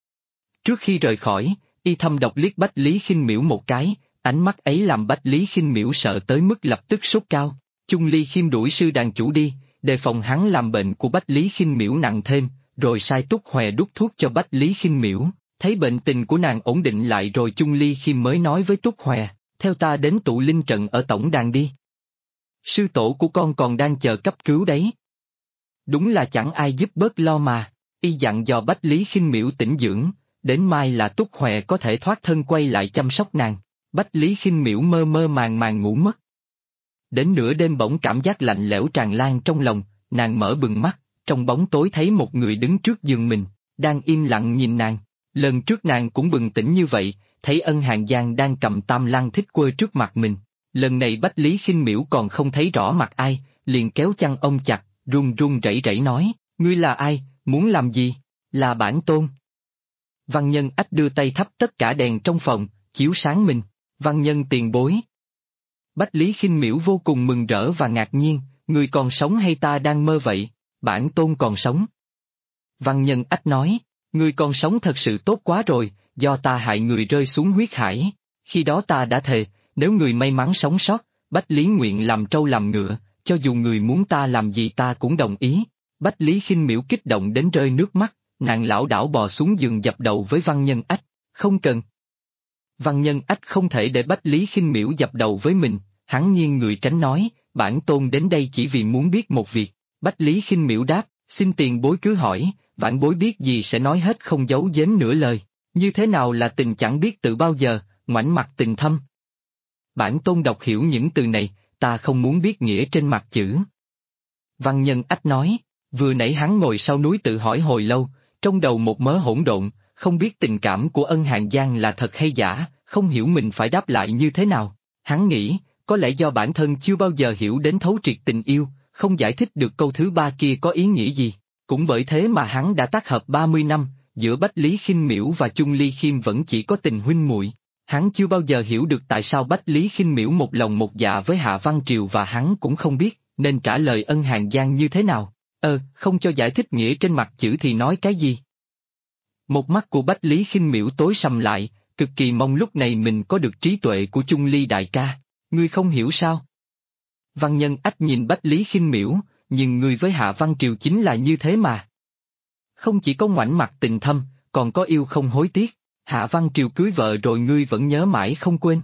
Trước khi rời khỏi, y thâm độc liếc Bách Lý Khinh Miễu một cái, ánh mắt ấy làm Bách Lý Khinh Miễu sợ tới mức lập tức sốt cao. Chung ly khiêm đuổi sư đàn chủ đi, đề phòng hắn làm bệnh của Bách Lý Khinh Miễu nặng thêm, rồi sai Túc Hòe đút thuốc cho Bách Lý Khinh Miễu. Thấy bệnh tình của nàng ổn định lại rồi Chung Ly Khiêm mới nói với Túc Hòe, theo ta đến tụ linh trận ở tổng đàn đi. Sư tổ của con còn đang chờ cấp cứu đấy. Đúng là chẳng ai giúp bớt lo mà, y dặn dò Bách Lý Khinh Miễu tĩnh dưỡng, đến mai là Túc Hòe có thể thoát thân quay lại chăm sóc nàng. Bách Lý Khinh Miễu mơ mơ màng màng ngủ mất. Đến nửa đêm bỗng cảm giác lạnh lẽo tràn lan trong lòng, nàng mở bừng mắt, trong bóng tối thấy một người đứng trước giường mình, đang im lặng nhìn nàng. Lần trước nàng cũng bừng tỉnh như vậy, thấy Ân Hàn Giang đang cầm tam lăng thích quơ trước mặt mình. Lần này Bách Lý Khinh Miễu còn không thấy rõ mặt ai, liền kéo chăn ông chặt, run run rẩy rẩy nói, ngươi là ai, muốn làm gì? Là bản tôn. Văn Nhân Ách đưa tay thắp tất cả đèn trong phòng, chiếu sáng mình. Văn Nhân tiền bối. Bách Lý Khinh Miễu vô cùng mừng rỡ và ngạc nhiên, ngươi còn sống hay ta đang mơ vậy? Bản tôn còn sống. Văn Nhân Ách nói, ngươi còn sống thật sự tốt quá rồi, do ta hại người rơi xuống huyết hải. Khi đó ta đã thề, nếu người may mắn sống sót, Bách Lý nguyện làm trâu làm ngựa, cho dù người muốn ta làm gì ta cũng đồng ý. Bách Lý Khinh Miễu kích động đến rơi nước mắt, nàng lảo đảo bò xuống giường dập đầu với Văn Nhân Ách, không cần. Văn Nhân Ách không thể để Bách Lý Khinh Miễu dập đầu với mình, hắn nghiêng người tránh nói, bản tôn đến đây chỉ vì muốn biết một việc. Bách Lý Khinh Miễu đáp, xin tiền bối cứ hỏi, vãn bối biết gì sẽ nói hết không giấu giếm nửa lời. Như thế nào là tình chẳng biết từ bao giờ, ngoảnh mặt tình thâm. Bản tôn đọc hiểu những từ này, ta không muốn biết nghĩa trên mặt chữ. Văn Nhân Ách nói, vừa nãy hắn ngồi sau núi tự hỏi hồi lâu, trong đầu một mớ hỗn độn, không biết tình cảm của Ân Hàn Giang là thật hay giả, không hiểu mình phải đáp lại như thế nào. Hắn nghĩ, có lẽ do bản thân chưa bao giờ hiểu đến thấu triệt tình yêu, không giải thích được câu thứ ba kia có ý nghĩa gì. Cũng bởi thế mà hắn đã tác hợp 30 năm, giữa Bách Lý Khinh Miễu và Chung Ly Khiêm vẫn chỉ có tình huynh muội. Hắn chưa bao giờ hiểu được tại sao Bách Lý Khinh Miễu một lòng một dạ với Hạ Văn Triều và hắn cũng không biết, nên trả lời Ân Hàn Giang như thế nào. Không cho giải thích nghĩa trên mặt chữ thì nói cái gì? Một mắt của Bách Lý Khinh Miễu tối sầm lại, cực kỳ mong lúc này mình có được trí tuệ của Chung Ly đại ca. Ngươi không hiểu sao? Văn Nhân Ách nhìn Bách Lý Khinh Miễu, nhưng ngươi với Hạ Văn Triều chính là như thế mà. Không chỉ có ngoảnh mặt tình thâm, còn có yêu không hối tiếc. Hạ Văn Triều cưới vợ rồi ngươi vẫn nhớ mãi không quên.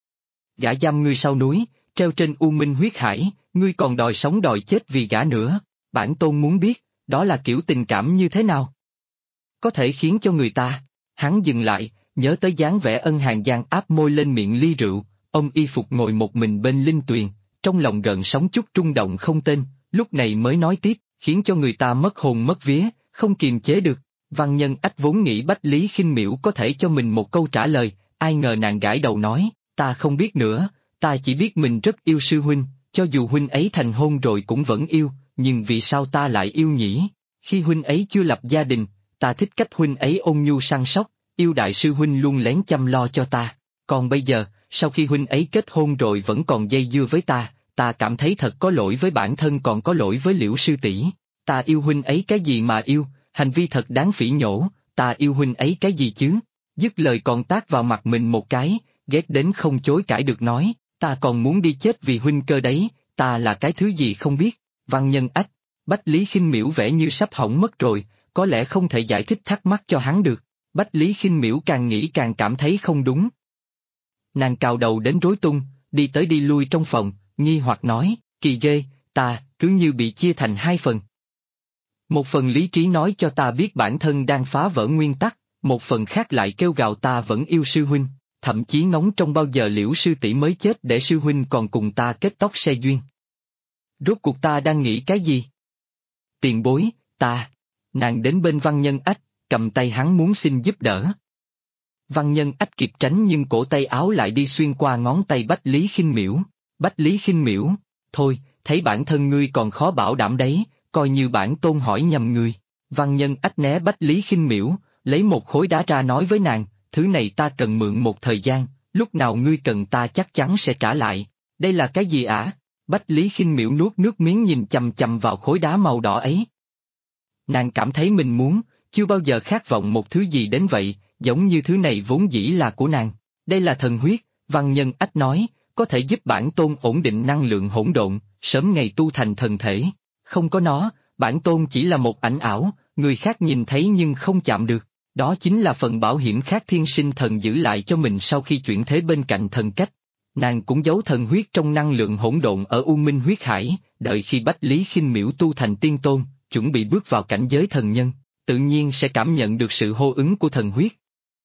Gã giam ngươi sau núi, treo trên U Minh huyết hải, ngươi còn đòi sống đòi chết vì gã nữa. Bản tôn muốn biết, đó là kiểu tình cảm như thế nào? Có thể khiến cho người ta. Hắn dừng lại, nhớ tới dáng vẻ Ân Hàn Giang áp môi lên miệng ly rượu, ông y phục ngồi một mình bên linh tuyền, trong lòng gợn sóng chút trung động không tên, lúc này mới nói tiếp, khiến cho người ta mất hồn mất vía, không kiềm chế được. Văn Nhân Ách vốn nghĩ Bách Lý Khinh Miễu có thể cho mình một câu trả lời, ai ngờ nàng gãi đầu nói, ta không biết nữa, ta chỉ biết mình rất yêu sư huynh, cho dù huynh ấy thành hôn rồi cũng vẫn yêu, nhưng vì sao ta lại yêu nhỉ? Khi huynh ấy chưa lập gia đình, ta thích cách huynh ấy ôn nhu săn sóc, yêu đại sư huynh luôn lén chăm lo cho ta, còn bây giờ, sau khi huynh ấy kết hôn rồi vẫn còn dây dưa với ta cảm thấy thật có lỗi với bản thân còn có lỗi với Liễu sư tỷ. Ta yêu huynh ấy cái gì mà yêu, hành vi thật đáng phỉ nhổ, ta yêu huynh ấy cái gì chứ? Dứt lời còn tát vào mặt mình một cái, ghét đến không chối cãi được nói, ta còn muốn đi chết vì huynh cơ đấy, ta là cái thứ gì không biết. Văn Nhân Ách, Bách Lý Khinh Miễu vẻ như sắp hỏng mất rồi, có lẽ không thể giải thích thắc mắc cho hắn được. Bách Lý Khinh Miễu càng nghĩ càng cảm thấy không đúng. Nàng cào đầu đến rối tung, đi tới đi lui trong phòng, nghi hoặc nói, kỳ ghê, ta, cứ như bị chia thành hai phần. Một phần lý trí nói cho ta biết bản thân đang phá vỡ nguyên tắc, một phần khác lại kêu gào ta vẫn yêu sư huynh, thậm chí ngóng trong bao giờ Liễu sư tỷ mới chết để sư huynh còn cùng ta kết tóc xe duyên. Rốt cuộc ta đang nghĩ cái gì? Tiền bối, ta. Nàng đến bên Văn Nhân Ách, cầm tay hắn muốn xin giúp đỡ. Văn Nhân Ách kịp tránh nhưng cổ tay áo lại đi xuyên qua ngón tay Bách Lý Khinh Miễu. Bách Lý Khinh Miễu, thôi, thấy bản thân ngươi còn khó bảo đảm đấy, coi như bản tôn hỏi nhầm ngươi. Văn Nhân Ách né Bách Lý Khinh Miễu, lấy một khối đá ra nói với nàng, thứ này ta cần mượn một thời gian, lúc nào ngươi cần ta chắc chắn sẽ trả lại. Đây là cái gì ả? Bách Lý Khinh Miễu nuốt nước miếng nhìn chằm chằm vào khối đá màu đỏ ấy. Nàng cảm thấy mình muốn, chưa bao giờ khát vọng một thứ gì đến vậy, giống như thứ này vốn dĩ là của nàng. Đây là thần huyết, Văn Nhân Ách nói, có thể giúp bản tôn ổn định năng lượng hỗn độn, sớm ngày tu thành thần thể. Không có nó, bản tôn chỉ là một ảnh ảo, người khác nhìn thấy nhưng không chạm được. Đó chính là phần bảo hiểm khác thiên sinh thần giữ lại cho mình sau khi chuyển thế bên cạnh thần cách. Nàng cũng giấu thần huyết trong năng lượng hỗn độn ở U Minh huyết hải, đợi khi Bách Lý Khinh Miễu tu thành tiên tôn, chuẩn bị bước vào cảnh giới thần nhân, tự nhiên sẽ cảm nhận được sự hô ứng của thần huyết.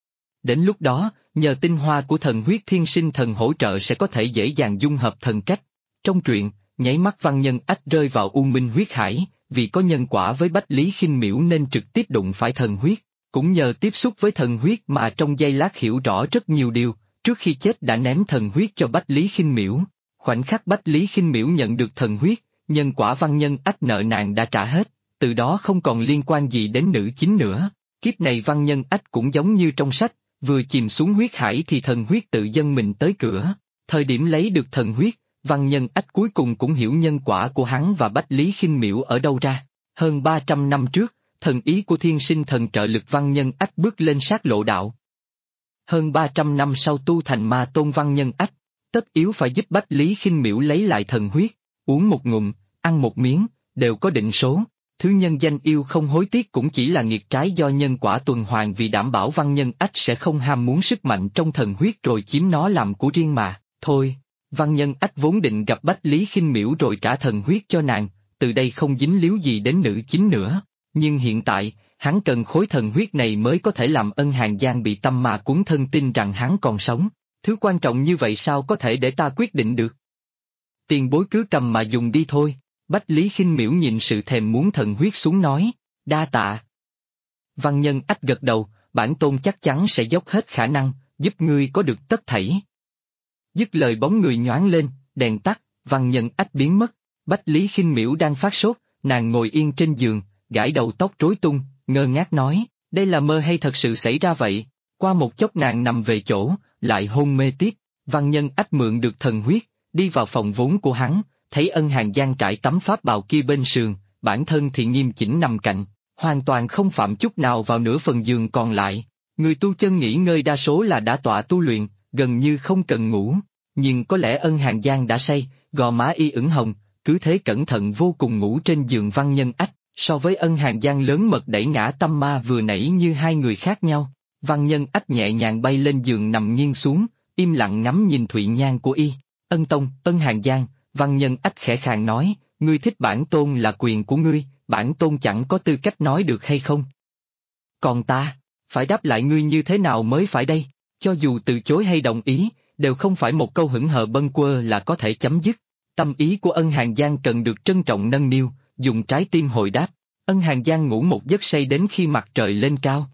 Đến lúc đó, nhờ tinh hoa của thần huyết thiên sinh thần hỗ trợ sẽ có thể dễ dàng dung hợp thần cách. Trong truyện, nháy mắt Văn Nhân Ách rơi vào U Minh huyết hải, vì có nhân quả với Bách Lý Khinh Miễu nên trực tiếp đụng phải thần huyết, cũng nhờ tiếp xúc với thần huyết mà trong giây lát hiểu rõ rất nhiều điều, trước khi chết đã ném thần huyết cho Bách Lý Khinh Miễu. Khoảnh khắc Bách Lý Khinh Miễu nhận được thần huyết, nhân quả Văn Nhân Ách nợ nàng đã trả hết, từ đó không còn liên quan gì đến nữ chính nữa. Kiếp này Văn Nhân Ách cũng giống như trong sách, vừa chìm xuống huyết hải thì thần huyết tự dâng mình tới cửa. Thời điểm lấy được thần huyết, Văn Nhân Ách cuối cùng cũng hiểu nhân quả của hắn và Bách Lý Khinh Miễu ở đâu ra. Hơn 300 năm trước, thần ý của thiên sinh thần trợ lực Văn Nhân Ách bước lên sát lộ đạo. hơn 300 năm sau tu thành ma tôn Văn Nhân Ách, tất yếu phải giúp Bách Lý Khinh Miễu lấy lại thần huyết, uống một ngụm, ăn một miếng, đều có định số. Thứ nhân danh yêu không hối tiếc cũng chỉ là nghiệt trái do nhân quả tuần hoàn, vì đảm bảo Văn Nhân Ách sẽ không ham muốn sức mạnh trong thần huyết rồi chiếm nó làm của riêng mà. Thôi, Văn Nhân Ách vốn định gặp Bách Lý Khinh Miễu rồi trả thần huyết cho nàng, từ đây không dính líu gì đến nữ chính nữa. Nhưng hiện tại, hắn cần khối thần huyết này mới có thể làm Ân Hàn Giang bị tâm ma cuốn thân tin rằng hắn còn sống. Thứ quan trọng như vậy sao có thể để ta quyết định được? Tiền bối cứ cầm mà dùng đi thôi. Bách Lý Khinh Miễu nhìn sự thèm muốn thần huyết xuống nói, đa tạ. Văn Nhân Ách gật đầu, bản tôn chắc chắn sẽ dốc hết khả năng, giúp ngươi có được tất thảy. Dứt lời bóng người nhoáng lên, đèn tắt, Văn Nhân Ách biến mất. Bách Lý Khinh Miễu đang phát sốt, nàng ngồi yên trên giường, gãi đầu tóc rối tung, ngơ ngác nói, đây là mơ hay thật sự xảy ra vậy? Qua một chốc nàng nằm về chỗ, lại hôn mê tiếp. Văn Nhân Ách mượn được thần huyết, đi vào phòng vốn của hắn, thấy Ân Hàn Giang trải tấm pháp bào kia bên sườn, bản thân thì nghiêm chỉnh nằm cạnh, hoàn toàn không phạm chút nào vào nửa phần giường còn lại. Người tu chân nghỉ ngơi đa số là đã tọa tu luyện, gần như không cần ngủ, nhưng có lẽ Ân Hàn Giang đã say, gò má y ửng hồng, cứ thế cẩn thận vô cùng ngủ trên giường Văn Nhân Ách. So với Ân Hàn Giang lớn mật đẩy ngã tâm ma vừa nãy như hai người khác nhau, Văn Nhân Ách nhẹ nhàng bay lên giường nằm nghiêng xuống, im lặng ngắm nhìn thụy nhan của y. Ân Tông, Ân Hàn Giang, Văn Nhân Ách khẽ khàng nói, ngươi thích bản tôn là quyền của ngươi, bản tôn chẳng có tư cách nói được hay không? Còn ta, phải đáp lại ngươi như thế nào mới phải đây? Cho dù từ chối hay đồng ý, đều không phải một câu hững hờ bâng quơ là có thể chấm dứt. Tâm ý của Ân Hàn Giang cần được trân trọng nâng niu, dùng trái tim hồi đáp. Ân Hàn Giang ngủ một giấc say đến khi mặt trời lên cao.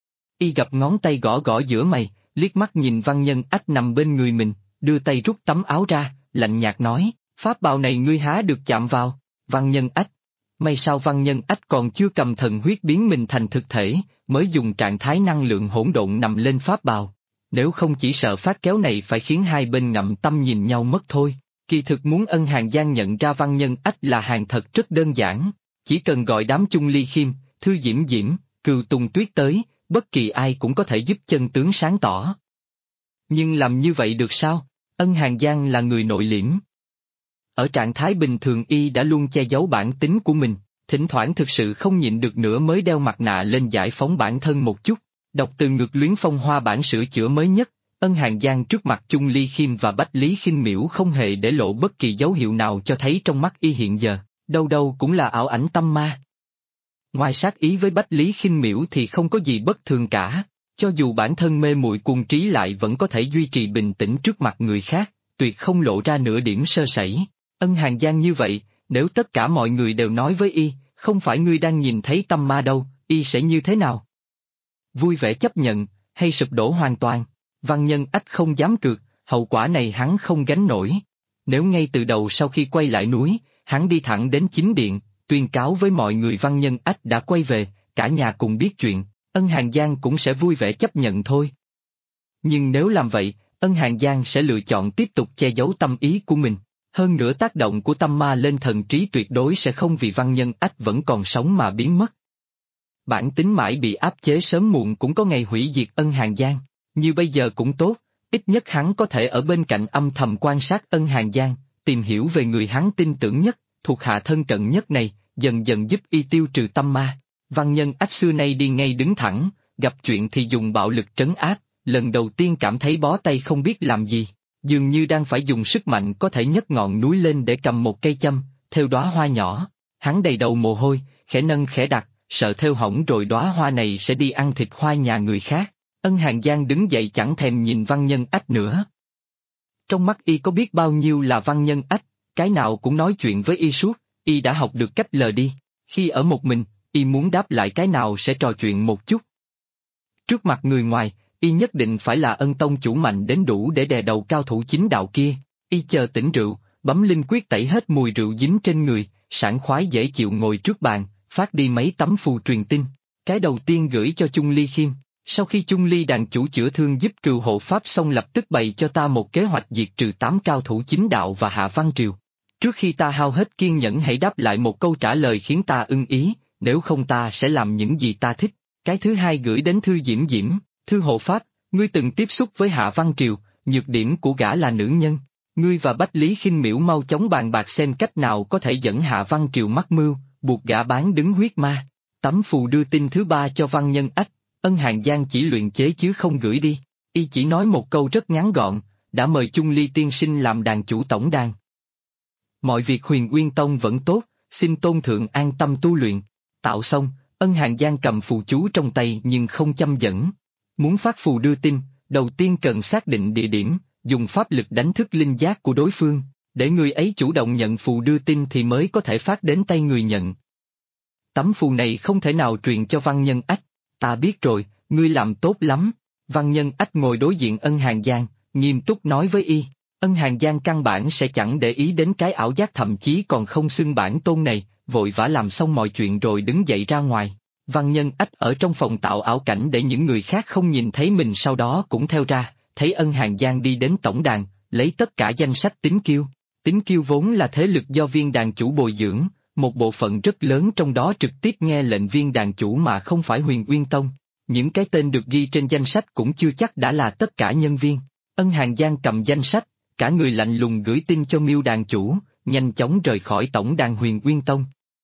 Y gặp ngón tay gõ gõ giữa mày, liếc mắt nhìn Văn Nhân Ách nằm bên người mình, đưa tay rút tấm áo ra, lạnh nhạt nói, pháp bào này ngươi há được chạm vào? Văn Nhân Ách. May sao Văn Nhân Ách còn chưa cầm thần huyết biến mình thành thực thể, mới dùng trạng thái năng lượng hỗn độn nằm lên pháp bào. Nếu không chỉ sợ phát kéo này phải khiến hai bên ngậm tâm nhìn nhau mất thôi. Kỳ thực muốn Ân Hàn Giang nhận ra Văn Nhân Ách là hàng thật rất đơn giản, chỉ cần gọi đám Chung Ly Khiêm, Thư Diễm Diễm, Cừu Tùng Tuyết tới, bất kỳ ai cũng có thể giúp chân tướng sáng tỏ. Nhưng làm như vậy được sao? Ân Hàn Giang là người nội liễm. Ở trạng thái bình thường y đã luôn che giấu bản tính của mình, thỉnh thoảng thực sự không nhịn được nữa mới đeo mặt nạ lên giải phóng bản thân một chút. Đọc từ Ngược Luyến Phong Hoa bản sửa chữa mới nhất, Ân Hàn Giang trước mặt Chung Ly Khiêm và Bách Lý Khinh Miễu không hề để lộ bất kỳ dấu hiệu nào cho thấy trong mắt y hiện giờ, đâu đâu cũng là ảo ảnh tâm ma. Ngoài sát ý với Bách Lý Khinh Miễu thì không có gì bất thường cả, cho dù bản thân mê muội cuồng trí lại vẫn có thể duy trì bình tĩnh trước mặt người khác, tuyệt không lộ ra nửa điểm sơ sẩy. Ân Hàn Giang như vậy, nếu tất cả mọi người đều nói với y, không phải ngươi đang nhìn thấy tâm ma đâu, y sẽ như thế nào? Vui vẻ chấp nhận, hay sụp đổ hoàn toàn? Văn Nhân Ách không dám cược, hậu quả này hắn không gánh nổi. Nếu ngay từ đầu sau khi quay lại núi, hắn đi thẳng đến chính điện, tuyên cáo với mọi người Văn Nhân Ách đã quay về, cả nhà cùng biết chuyện, Ân Hàn Giang cũng sẽ vui vẻ chấp nhận thôi. Nhưng nếu làm vậy, Ân Hàn Giang sẽ lựa chọn tiếp tục che giấu tâm ý của mình. Hơn nữa tác động của tâm ma lên thần trí tuyệt đối sẽ không vì Văn Nhân Ách vẫn còn sống mà biến mất. Bản tính mãi bị áp chế sớm muộn cũng có ngày hủy diệt Ân Hàn Giang, như bây giờ cũng tốt, ít nhất hắn có thể ở bên cạnh âm thầm quan sát Ân Hàn Giang, tìm hiểu về người hắn tin tưởng nhất, thuộc hạ thân cận nhất này, dần dần giúp y tiêu trừ tâm ma. Văn Nhân Ách xưa nay đi ngay đứng thẳng, gặp chuyện thì dùng bạo lực trấn áp, lần đầu tiên cảm thấy bó tay không biết làm gì, dường như đang phải dùng sức mạnh có thể nhấc ngọn núi lên để cầm một cây châm, theo đóa hoa nhỏ. Hắn đầy đầu mồ hôi, khẽ nâng khẽ đặt, sợ theo hỏng rồi đóa hoa này sẽ đi ăn thịt hoa nhà người khác. Ân Hàn Giang đứng dậy chẳng thèm nhìn Văn Nhân Ách nữa. Trong mắt y có biết bao nhiêu là Văn Nhân Ách, cái nào cũng nói chuyện với y suốt, y đã học được cách lờ đi. Khi ở một mình, y muốn đáp lại cái nào sẽ trò chuyện một chút. Trước mặt người ngoài, y nhất định phải là Ân tông chủ mạnh đến đủ để đè đầu cao thủ chính đạo kia. Y chờ tỉnh rượu, bấm linh quyết tẩy hết mùi rượu dính trên người, sảng khoái dễ chịu ngồi trước bàn, phát đi mấy tấm phù truyền tin. Cái đầu tiên gửi cho Chung Ly Khiêm. Sau khi Chung Ly đàn chủ chữa thương giúp Cừu hộ pháp xong lập tức bày cho ta một kế hoạch diệt trừ 8 cao thủ chính đạo và Hạ Văn Triều. Trước khi ta hao hết kiên nhẫn hãy đáp lại một câu trả lời khiến ta ưng ý, nếu không ta sẽ làm những gì ta thích. Cái thứ hai gửi đến Thư Diễm Diễm, Thư hộ pháp, Ngươi từng tiếp xúc với Hạ Văn Triều, nhược điểm của gã là nữ nhân. Ngươi và Bách Lý Khinh Miễu mau chóng bàn bạc xem cách nào có thể dẫn Hạ Văn Triều mắc mưu, buộc gã bán đứng huyết ma. Tấm phù đưa tin thứ ba cho Văn Nhân Ách, Ân Hàng Giang chỉ luyện chế chứ không gửi đi. Y chỉ nói một câu rất ngắn gọn, đã mời Chung Ly tiên sinh làm đàn chủ tổng đàn. Mọi việc Huyền Uyên Tông vẫn tốt, xin tôn thượng an tâm tu luyện. Tạo xong, Ân Hàng Giang cầm phù chú trong tay nhưng không chăm dẫn. Muốn phát phù đưa tin, đầu tiên cần xác định địa điểm, dùng pháp lực đánh thức linh giác của đối phương, để người ấy chủ động nhận phù đưa tin thì mới có thể phát đến tay người nhận. Tấm phù này không thể nào truyền cho Văn Nhân Ách. Ta biết rồi, ngươi làm tốt lắm. Văn Nhân Ách ngồi đối diện Ân Hàng Giang, nghiêm túc nói với y. Ân Hàng Giang căn bản sẽ chẳng để ý đến cái ảo giác, thậm chí còn không xưng bản tôn này, vội vã làm xong mọi chuyện rồi đứng dậy ra ngoài. Văn Nhân Ách ở trong phòng tạo ảo cảnh để những người khác không nhìn thấy mình, sau đó cũng theo ra, thấy Ân Hàng Giang đi đến tổng đàn, lấy tất cả danh sách tính kiêu. Tính kiêu vốn là thế lực do viên đàn chủ bồi dưỡng, một bộ phận rất lớn trong đó trực tiếp nghe lệnh viên đàn chủ mà không phải Huyền Uyên Tông. Những cái tên được ghi trên danh sách cũng chưa chắc đã là tất cả nhân viên. Ân Hàng Giang cầm danh sách, cả người lạnh lùng gửi tin cho Miêu đàn chủ, nhanh chóng rời khỏi tổng đàn Huyền Uyên Tông.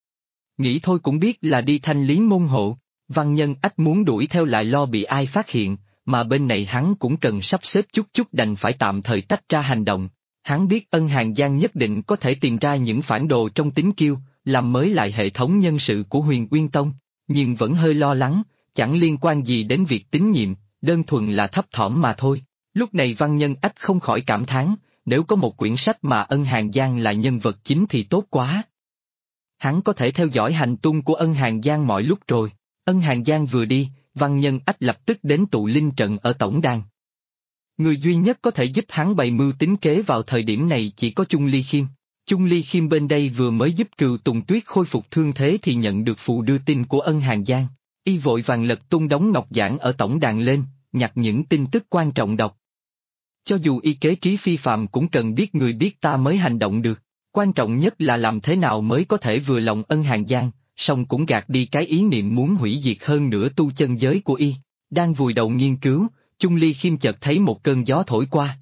Nghĩ thôi cũng biết là đi thanh lý môn hộ. Văn Nhân Ách muốn đuổi theo lại lo bị ai phát hiện, mà bên này hắn cũng cần sắp xếp chút đành phải tạm thời tách ra hành động. Hắn biết Ân Hàng Giang nhất định có thể tìm ra những phản đồ trong Tính Kiêu, làm mới lại hệ thống nhân sự của Huyền Uyên Tông, nhưng vẫn hơi lo lắng, chẳng liên quan gì đến việc tín nhiệm, đơn thuần là thấp thỏm mà thôi. Lúc này Văn Nhân Ách không khỏi cảm thán, nếu có một quyển sách mà Ân Hàng Giang là nhân vật chính thì tốt quá. Hắn có thể theo dõi hành tung của Ân Hàng Giang mọi lúc rồi. Ân Hàng Giang vừa đi, Văn Nhân Ách lập tức đến tụ linh trận ở tổng đàn. Người duy nhất có thể giúp hắn bày mưu tính kế vào thời điểm này chỉ có Chung Ly Khiêm. Chung Ly Khiêm bên đây vừa mới giúp Cừu Tùng Tuyết khôi phục thương thế thì nhận được phù đưa tin của Ân Hàng Giang. Y vội vàng lật tung đống ngọc giản ở tổng đàn lên, nhặt những tin tức quan trọng đọc. Cho dù y kế trí phi phàm cũng cần biết người biết ta mới hành động được. Quan trọng nhất là làm thế nào mới có thể vừa lòng Ân Hàng Giang, song cũng gạt đi cái ý niệm muốn hủy diệt hơn nữa tu chân giới của y. Đang vùi đầu nghiên cứu, Chung Ly Khiêm chợt thấy một cơn gió thổi qua.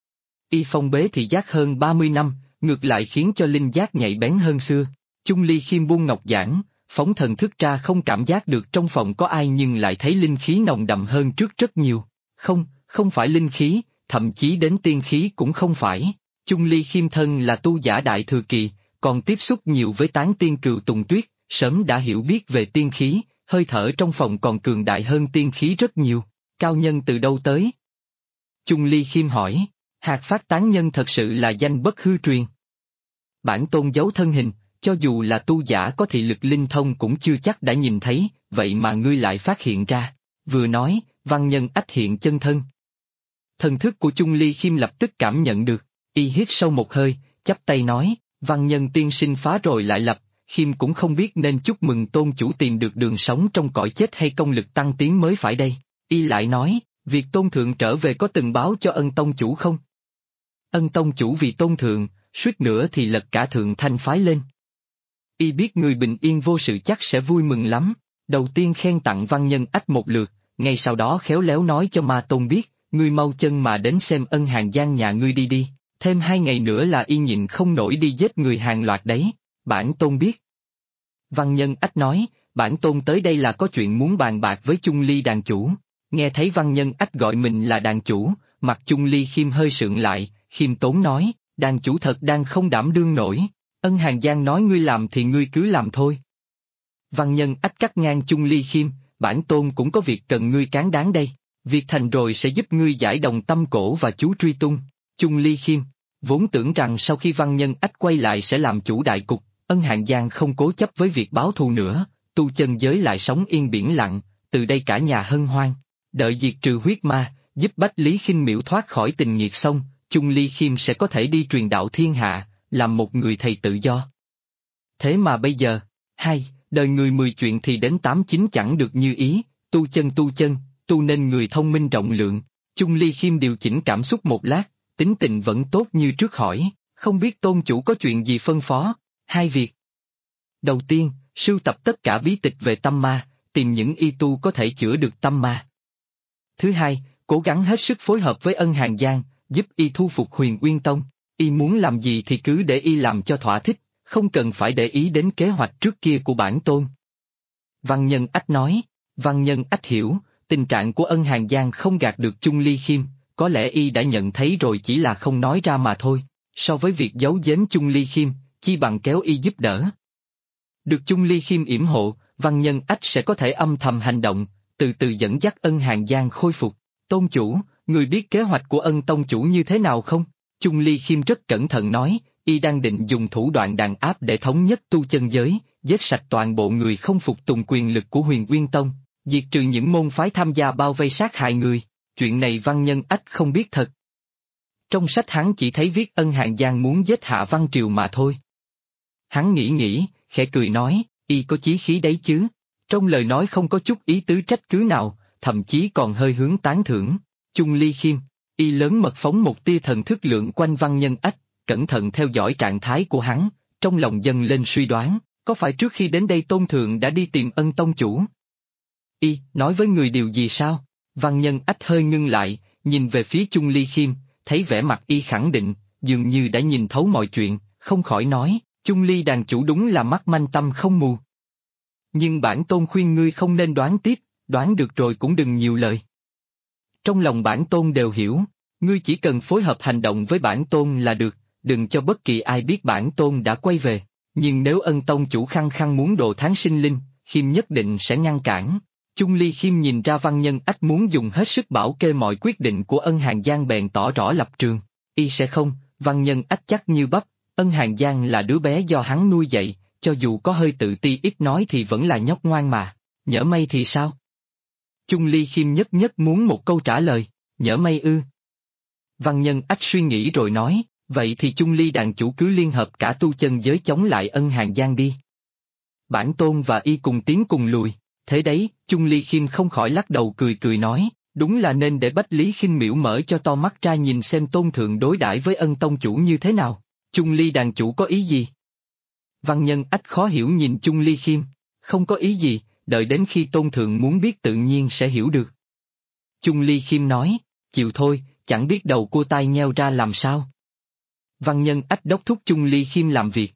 Y phong bế thị giác hơn 30 năm, ngược lại khiến cho linh giác nhạy bén hơn xưa. Chung Ly Khiêm buông ngọc giản, phóng thần thức ra không cảm giác được trong phòng có ai nhưng lại thấy linh khí nồng đậm hơn trước rất nhiều. Không phải linh khí, thậm chí đến tiên khí cũng không phải. Chung Ly Khiêm thân là tu giả đại thừa kỳ, còn tiếp xúc nhiều với tán tiên Cừu Tùng Tuyết, sớm đã hiểu biết về tiên khí, hơi thở trong phòng còn cường đại hơn tiên khí rất nhiều. Cao nhân từ đâu tới? Chung Ly Khiêm hỏi. Hạt phát tán nhân thật sự là danh bất hư truyền. Bản tôn giấu thân hình, cho dù là tu giả có thị lực linh thông cũng chưa chắc đã nhìn thấy, vậy mà ngươi lại phát hiện ra. Vừa nói, Văn Nhân Ách hiện chân thân. Thần thức của Chung Ly Khiêm lập tức cảm nhận được, y hít sâu một hơi, chắp tay nói, Văn Nhân tiên sinh phá rồi lại lập, Khiêm cũng không biết nên chúc mừng tôn chủ tìm được đường sống trong cõi chết hay công lực tăng tiến mới phải đây. Y lại nói, việc tôn thượng trở về có từng báo cho Ân tông chủ không? Ân tông chủ vì tôn thượng, suýt nữa thì lật cả thượng thanh phái lên. Y biết người bình yên vô sự chắc sẽ vui mừng lắm, đầu tiên khen tặng Văn Nhân Ách một lượt, ngay sau đó khéo léo nói cho Ma Tôn biết, ngươi mau chân mà đến xem Ân Hàng Giang nhà ngươi đi, thêm 2 ngày nữa là y nhịn không nổi đi giết người hàng loạt đấy, bản tôn biết. Văn Nhân Ách nói, bản tôn tới đây là có chuyện muốn bàn bạc với Chung Ly đàn chủ. Nghe thấy Văn Nhân Ách gọi mình là đàn chủ, mặt Chung Ly Khiêm hơi sượng lại, khiêm tốn nói, đàn chủ thật đang không đảm đương nổi, Ân Hàng Giang nói ngươi làm thì ngươi cứ làm thôi. Văn Nhân Ách cắt ngang Chung Ly Khiêm, bản tôn cũng có việc cần ngươi cán đáng đây, việc thành rồi sẽ giúp ngươi giải đồng tâm cổ và chú truy tung. Chung Ly Khiêm, vốn tưởng rằng sau khi Văn Nhân Ách quay lại sẽ làm chủ đại cục, Ân Hàng Giang không cố chấp với việc báo thù nữa, tu chân giới lại sống yên biển lặng, từ đây cả nhà hân hoan. Đợi diệt trừ huyết ma, giúp Bách Lý Khinh Miễu thoát khỏi tình nghiệt xong, Chung Ly Khiêm sẽ có thể đi truyền đạo thiên hạ, làm một người thầy tự do. Thế mà bây giờ, đời người 10 chuyện thì đến 8-9 chẳng được như ý, tu chân, tu nên người thông minh rộng lượng. Chung Ly Khiêm điều chỉnh cảm xúc một lát, tính tình vẫn tốt như trước hỏi, không biết tôn chủ có chuyện gì phân phó. 2 việc. Đầu tiên, sưu tập tất cả bí tịch về tâm ma, tìm những y tu có thể chữa được tâm ma. Thứ hai, cố gắng hết sức phối hợp với Ân Hàn Giang, giúp y thu phục Huyền Uyên Tông. Y muốn làm gì thì cứ để y làm cho thỏa thích, không cần phải để ý đến kế hoạch trước kia của bản tôn. Văn Nhân Ách nói. Văn Nhân Ách hiểu, tình trạng của Ân Hàn Giang không gạt được Chung Ly Khiêm, có lẽ y đã nhận thấy rồi chỉ là không nói ra mà thôi. So với việc giấu giếm Chung Ly Khiêm, chi bằng kéo y giúp đỡ. Được Chung Ly Khiêm yểm hộ, Văn Nhân Ách sẽ có thể âm thầm hành động, từ từ dẫn dắt Ân Hàn Giang khôi phục. Tôn chủ, người biết kế hoạch của Ân tông chủ như thế nào không? Chung Ly Khiêm rất cẩn thận nói, y đang định dùng thủ đoạn đàn áp để thống nhất tu chân giới, giết sạch toàn bộ người không phục tùng quyền lực của Huyền Uyên Tông, diệt trừ những môn phái tham gia bao vây sát hại người. Chuyện này Văn Nhân Ách không biết thật. Trong sách hắn chỉ thấy viết Ân Hàn Giang muốn giết Hạ Văn Triều mà thôi. Hắn nghĩ, khẽ cười nói, y có chí khí đấy chứ. Trong lời nói không có chút ý tứ trách cứ nào, thậm chí còn hơi hướng tán thưởng. Chung Ly Khiêm, y lớn mật phóng một tia thần thức lượng quanh Văn Nhân Ách, cẩn thận theo dõi trạng thái của hắn, trong lòng dâng lên suy đoán, có phải trước khi đến đây Tôn Thượng đã đi tìm Ân tông chủ? Y, nói với người điều gì sao? Văn Nhân Ách hơi ngưng lại, nhìn về phía Chung Ly Khiêm, thấy vẻ mặt y khẳng định, dường như đã nhìn thấu mọi chuyện, không khỏi nói, Chung Ly đàn chủ đúng là mắt manh tâm không mù. Nhưng bản tôn khuyên ngươi không nên đoán tiếp, đoán được rồi cũng đừng nhiều lời. Trong lòng bản tôn đều hiểu, ngươi chỉ cần phối hợp hành động với bản tôn là được, đừng cho bất kỳ ai biết bản tôn đã quay về. Nhưng nếu Ân tông chủ khăng khăng muốn độ tháng sinh linh, Khiêm nhất định sẽ ngăn cản. Chung Ly Khiêm nhìn ra Văn Nhân Ách muốn dùng hết sức bảo kê mọi quyết định của Ân Hàn Giang bèn tỏ rõ lập trường. Y sẽ không, Văn Nhân Ách chắc như bắp, Ân Hàn Giang là đứa bé do hắn nuôi dạy, cho dù có hơi tự ti ít nói thì vẫn là nhóc ngoan mà. Nhỡ may thì sao? Chung Ly Khiêm nhất muốn một câu trả lời, nhỡ may ư? Văn Nhân Ách suy nghĩ rồi nói, vậy thì Chung Ly đàn chủ cứ liên hợp cả tu chân giới chống lại Ân Hàn Giang đi. Bản tôn và y cùng tiến cùng lùi. Thế đấy, Chung Ly Khiêm không khỏi lắc đầu cười nói, đúng là nên để Bách Lý Khinh Miễu mở cho to mắt ra nhìn xem Tôn Thượng đối đãi với Ân tông chủ như thế nào. Chung Ly đàn chủ có ý gì? Văn Nhân Ách khó hiểu nhìn Chung Ly Khiêm, không có ý gì, đợi đến khi Tôn Thượng muốn biết tự nhiên sẽ hiểu được. Chung Ly Khiêm nói, chịu thôi, chẳng biết đầu cua tai nheo ra làm sao. Văn Nhân Ách đốc thúc Chung Ly Khiêm làm việc.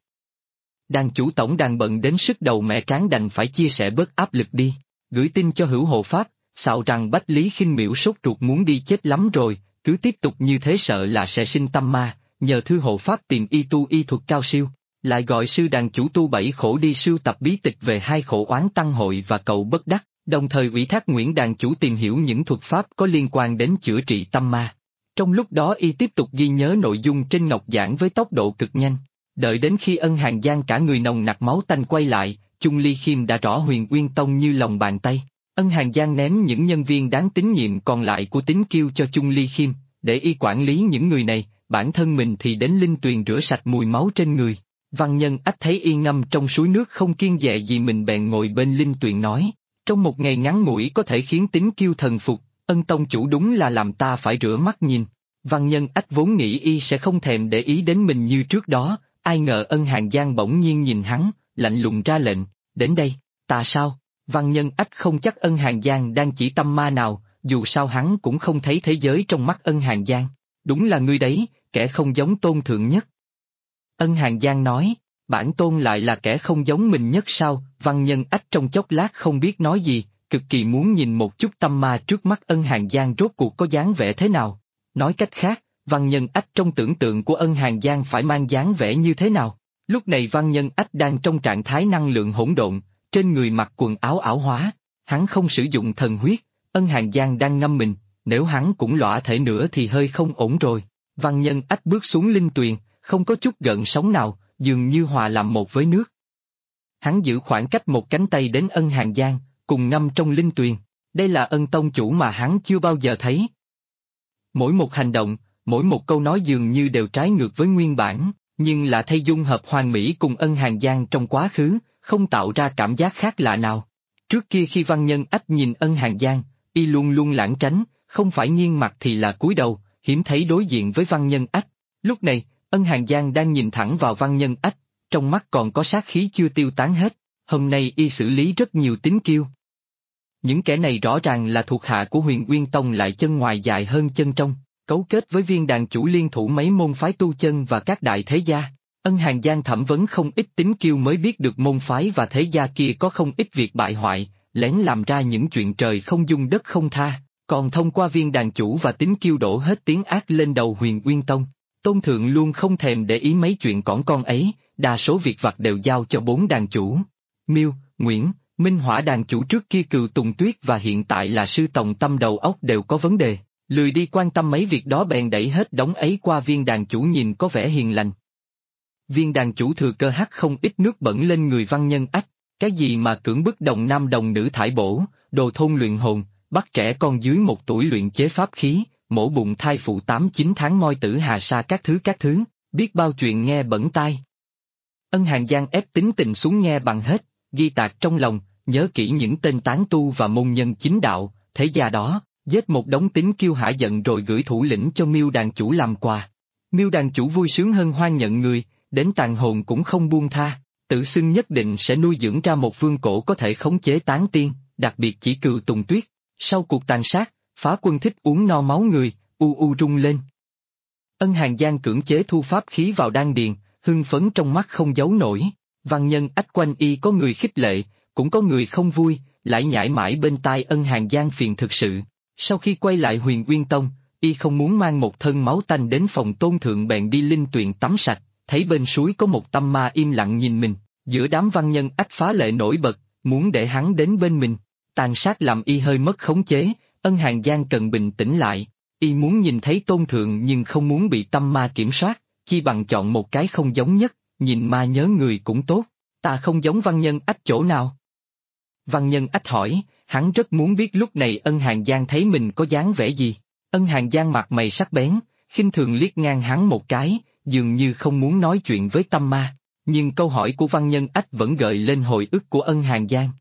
Đàn chủ tổng đàn bận đến sức đầu mẹ tráng đành phải chia sẻ bớt áp lực đi, gửi tin cho Hữu Hộ Pháp, xạo rằng Bách Lý Khinh Miễu sốt ruột muốn đi chết lắm rồi, cứ tiếp tục như thế sợ là sẽ sinh tâm ma, nhờ Thư Hộ Pháp tìm y tu y thuật cao siêu, lại gọi sư đàn chủ tu 7 khổ đi sưu tập bí tịch về 2 khổ oán tăng hội và cầu bất đắc, đồng thời ủy thác Nguyễn đàn chủ tìm hiểu những thuật pháp có liên quan đến chữa trị tâm ma. Trong lúc đó y tiếp tục ghi nhớ nội dung trên ngọc giảng với tốc độ cực nhanh. Đợi đến khi Ân Hàn Giang cả người nồng nặc máu tanh quay lại, Chung Ly Khiêm đã rõ Huyền Uyên Tông như lòng bàn tay. Ân Hàn Giang ném những nhân viên đáng tín nhiệm còn lại của Tín Kiêu cho Chung Ly Khiêm, để y quản lý những người này, bản thân mình thì đến linh tuyền rửa sạch mùi máu trên người. Văn Nhân Ách thấy y ngâm trong suối nước không kiêng dè gì mình bèn ngồi bên linh tuyền nói, trong một ngày ngắn ngủi có thể khiến Tín Kiêu thần phục, Ân tông chủ đúng là làm ta phải rửa mắt nhìn. Văn Nhân Ách vốn nghĩ y sẽ không thèm để ý đến mình như trước đó. Ai ngờ Ân Hàn Giang bỗng nhiên nhìn hắn, lạnh lùng ra lệnh, đến đây, ta sao? Văn Nhân Ách không chắc Ân Hàn Giang đang chỉ tâm ma nào, dù sao hắn cũng không thấy thế giới trong mắt Ân Hàn Giang. Đúng là ngươi đấy, kẻ không giống Tôn Thượng nhất. Ân Hàn Giang nói, bản tôn lại là kẻ không giống mình nhất sao? Văn Nhân Ách trong chốc lát không biết nói gì, cực kỳ muốn nhìn một chút tâm ma trước mắt Ân Hàn Giang rốt cuộc có dáng vẻ thế nào. Nói cách khác, Văn Nhân Ách trong tưởng tượng của Ân Hàn Giang phải mang dáng vẻ như thế nào? Lúc này Văn Nhân Ách đang trong trạng thái năng lượng hỗn độn, trên người mặc quần áo ảo hóa, hắn không sử dụng thần huyết, Ân Hàn Giang đang ngâm mình, nếu hắn cũng lõa thể nữa thì hơi không ổn rồi. Văn Nhân Ách bước xuống linh tuyền, không có chút gợn sóng nào, dường như hòa làm một với nước. Hắn giữ khoảng cách một cánh tay đến Ân Hàn Giang, cùng ngâm trong linh tuyền, đây là Ân tông chủ mà hắn chưa bao giờ thấy. Mỗi một hành động, mỗi một câu nói dường như đều trái ngược với nguyên bản, nhưng là thay dung hợp hoàn mỹ cùng Ân Hàn Giang trong quá khứ, không tạo ra cảm giác khác lạ nào. Trước kia khi Văn Nhân Ách nhìn Ân Hàn Giang, y luôn luôn lảng tránh, không phải nghiêng mặt thì là cúi đầu, hiếm thấy đối diện với Văn Nhân Ách. Lúc này, Ân Hàn Giang đang nhìn thẳng vào Văn Nhân Ách, trong mắt còn có sát khí chưa tiêu tán hết, hôm nay y xử lý rất nhiều Tín Kiêu. Những kẻ này rõ ràng là thuộc hạ của Huyền Uyên Tông lại chân ngoài dài hơn chân trong, cấu kết với viên đàn chủ liên thủ mấy môn phái tu chân và các đại thế gia. Ân Hàn Giang thẩm vấn không ít tín kiêu mới biết được môn phái và thế gia kia có không ít việc bại hoại, lén làm ra những chuyện trời không dung đất không tha, còn thông qua viên đàn chủ và tín kiêu đổ hết tiếng ác lên đầu Huyền Uyên Tông. Tôn Thượng luôn không thèm để ý mấy chuyện cỏn con ấy, đa số việc vặt đều giao cho 4 đàn chủ. Miêu, Nguyễn, Minh Hỏa đàn chủ trước kia Cừu Tùng Tuyết và hiện tại là Sư Tòng Tâm đầu óc đều có vấn đề, lười đi quan tâm mấy việc đó bèn đẩy hết đống ấy qua viên đàn chủ nhìn có vẻ hiền lành. Viên đàn chủ thừa cơ hắt không ít nước bẩn lên người Văn Nhân Ách, cái gì mà cưỡng bức đồng nam đồng nữ thải bổ, đồ thôn luyện hồn, bắt trẻ con dưới 1 tuổi luyện chế pháp khí, mổ bụng thai phụ 8-9 tháng moi tử hà sa các thứ, biết bao chuyện nghe bẩn tai. Ân Hàn Giang ép tính tình xuống nghe bằng hết, ghi tạc trong lòng, nhớ kỹ những tên tán tu và môn nhân chính đạo, thế gia đó, giết một đống tín kiêu hả giận rồi gửi thủ lĩnh cho Miêu đàn chủ làm quà. Miêu đàn chủ vui sướng hân hoan nhận người, đến tàn hồn cũng không buông tha, tự xưng nhất định sẽ nuôi dưỡng ra một vương cổ có thể khống chế tán tiên, đặc biệt chỉ Cừu Tùng Tuyết. Sau cuộc tàn sát, phá quân thích uống no máu người, rung lên. Ân Hàn Giang cưỡng chế thu pháp khí vào đan điền, hưng phấn trong mắt không giấu nổi. Văn Nhân Ách quanh y có người khích lệ, cũng có người không vui, lại nhảy mãi bên tai Ân Hàn Giang phiền thực sự. Sau khi quay lại Huyền Uyên Tông, y không muốn mang một thân máu tanh đến phòng Tôn Thượng bèn đi linh tuyền tắm sạch, thấy bên suối có một tâm ma im lặng nhìn mình, giữa đám Văn Nhân Ách phá lệ nổi bật, muốn để hắn đến bên mình. Tàn sát làm y hơi mất khống chế, Ân Hàn Giang cần bình tĩnh lại, y muốn nhìn thấy Tôn Thượng nhưng không muốn bị tâm ma kiểm soát, chi bằng chọn một cái không giống nhất, nhìn ma nhớ người cũng tốt. Ta không giống Văn Nhân Ách chỗ nào? Văn Nhân Ách hỏi, hắn rất muốn biết lúc này Ân Hàn Giang thấy mình có dáng vẻ gì. Ân Hàn Giang mặt mày sắc bén, khinh thường liếc ngang hắn một cái, dường như không muốn nói chuyện với tâm ma, nhưng câu hỏi của Văn Nhân Ách vẫn gợi lên hồi ức của Ân Hàn Giang.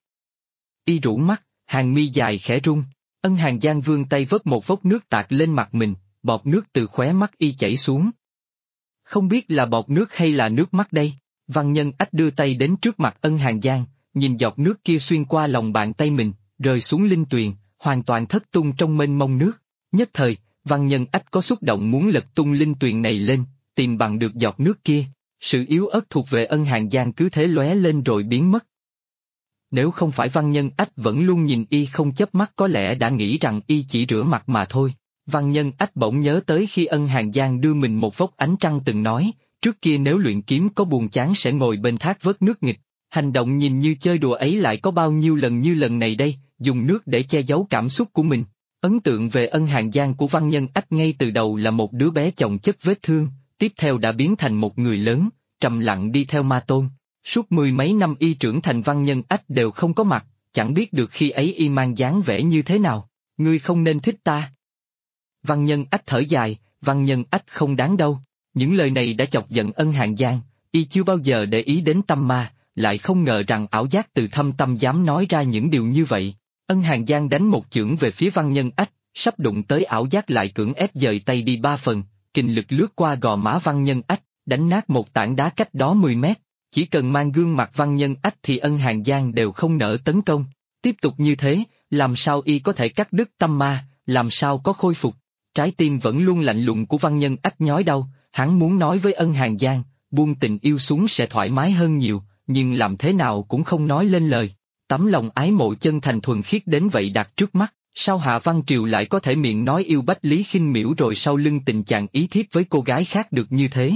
Y rũ mắt, hàng mi dài khẽ rung, Ân Hàn Giang vươn tay vớt một vốc nước tạt lên mặt mình, bọt nước từ khóe mắt y chảy xuống. Không biết là bọt nước hay là nước mắt đây? Văn Nhân Ách đưa tay đến trước mặt Ân Hàn Giang, nhìn giọt nước kia xuyên qua lòng bàn tay mình, rơi xuống linh tuyền, hoàn toàn thất tung trong mênh mông nước. Nhất thời, Văn Nhân Ách có xúc động muốn lật tung linh tuyền này lên, tìm bằng được giọt nước kia. Sự yếu ớt thuộc về Ân Hàn Giang cứ thế lóe lên rồi biến mất. Nếu không phải Văn Nhân Ách vẫn luôn nhìn y không chớp mắt có lẽ đã nghĩ rằng y chỉ rửa mặt mà thôi. Văn Nhân Ách bỗng nhớ tới khi Ân Hàn Giang đưa mình một vốc ánh trăng từng nói, trước kia nếu luyện kiếm có buồn chán sẽ ngồi bên thác vớt nước nghịch. Hành động nhìn như chơi đùa ấy lại có bao nhiêu lần như lần này đây, dùng nước để che giấu cảm xúc của mình. Ấn tượng về Ân Hàn Giang của Văn Nhân Ách ngay từ đầu là một đứa bé chồng chất vết thương, tiếp theo đã biến thành một người lớn, trầm lặng đi theo Ma Tôn. Suốt 10 mấy năm y trưởng thành Văn Nhân Ách đều không có mặt, chẳng biết được khi ấy y mang dáng vẻ như thế nào. Ngươi không nên thích ta. Văn Nhân Ách thở dài, Văn Nhân Ách không đáng đâu. Những lời này đã chọc giận Ân Hàn Giang, y chưa bao giờ để ý đến tâm ma, lại không ngờ rằng ảo giác từ thâm tâm dám nói ra những điều như vậy. Ân Hàn Giang đánh một chưởng về phía Văn Nhân Ách, sắp đụng tới ảo giác lại cưỡng ép dời tay đi 3 phần, kình lực lướt qua gò má Văn Nhân Ách, đánh nát một tảng đá cách đó 10 mét. Chỉ cần mang gương mặt Văn Nhân Ách thì Ân Hàn Giang đều không nỡ tấn công. Tiếp tục như thế, làm sao y có thể cắt đứt tâm ma, làm sao có khôi phục. Trái tim vẫn luôn lạnh lùng của Văn Nhân Ách nhói đau, hắn muốn nói với Ân Hàn Giang, buông tình yêu xuống sẽ thoải mái hơn nhiều, nhưng làm thế nào cũng không nói lên lời. Tấm lòng ái mộ chân thành thuần khiết đến vậy đặt trước mắt, sao Hạ Văn Triều lại có thể miệng nói yêu Bách Lý Khinh Miễu rồi sau lưng tình chàng ý thiếp với cô gái khác được như thế?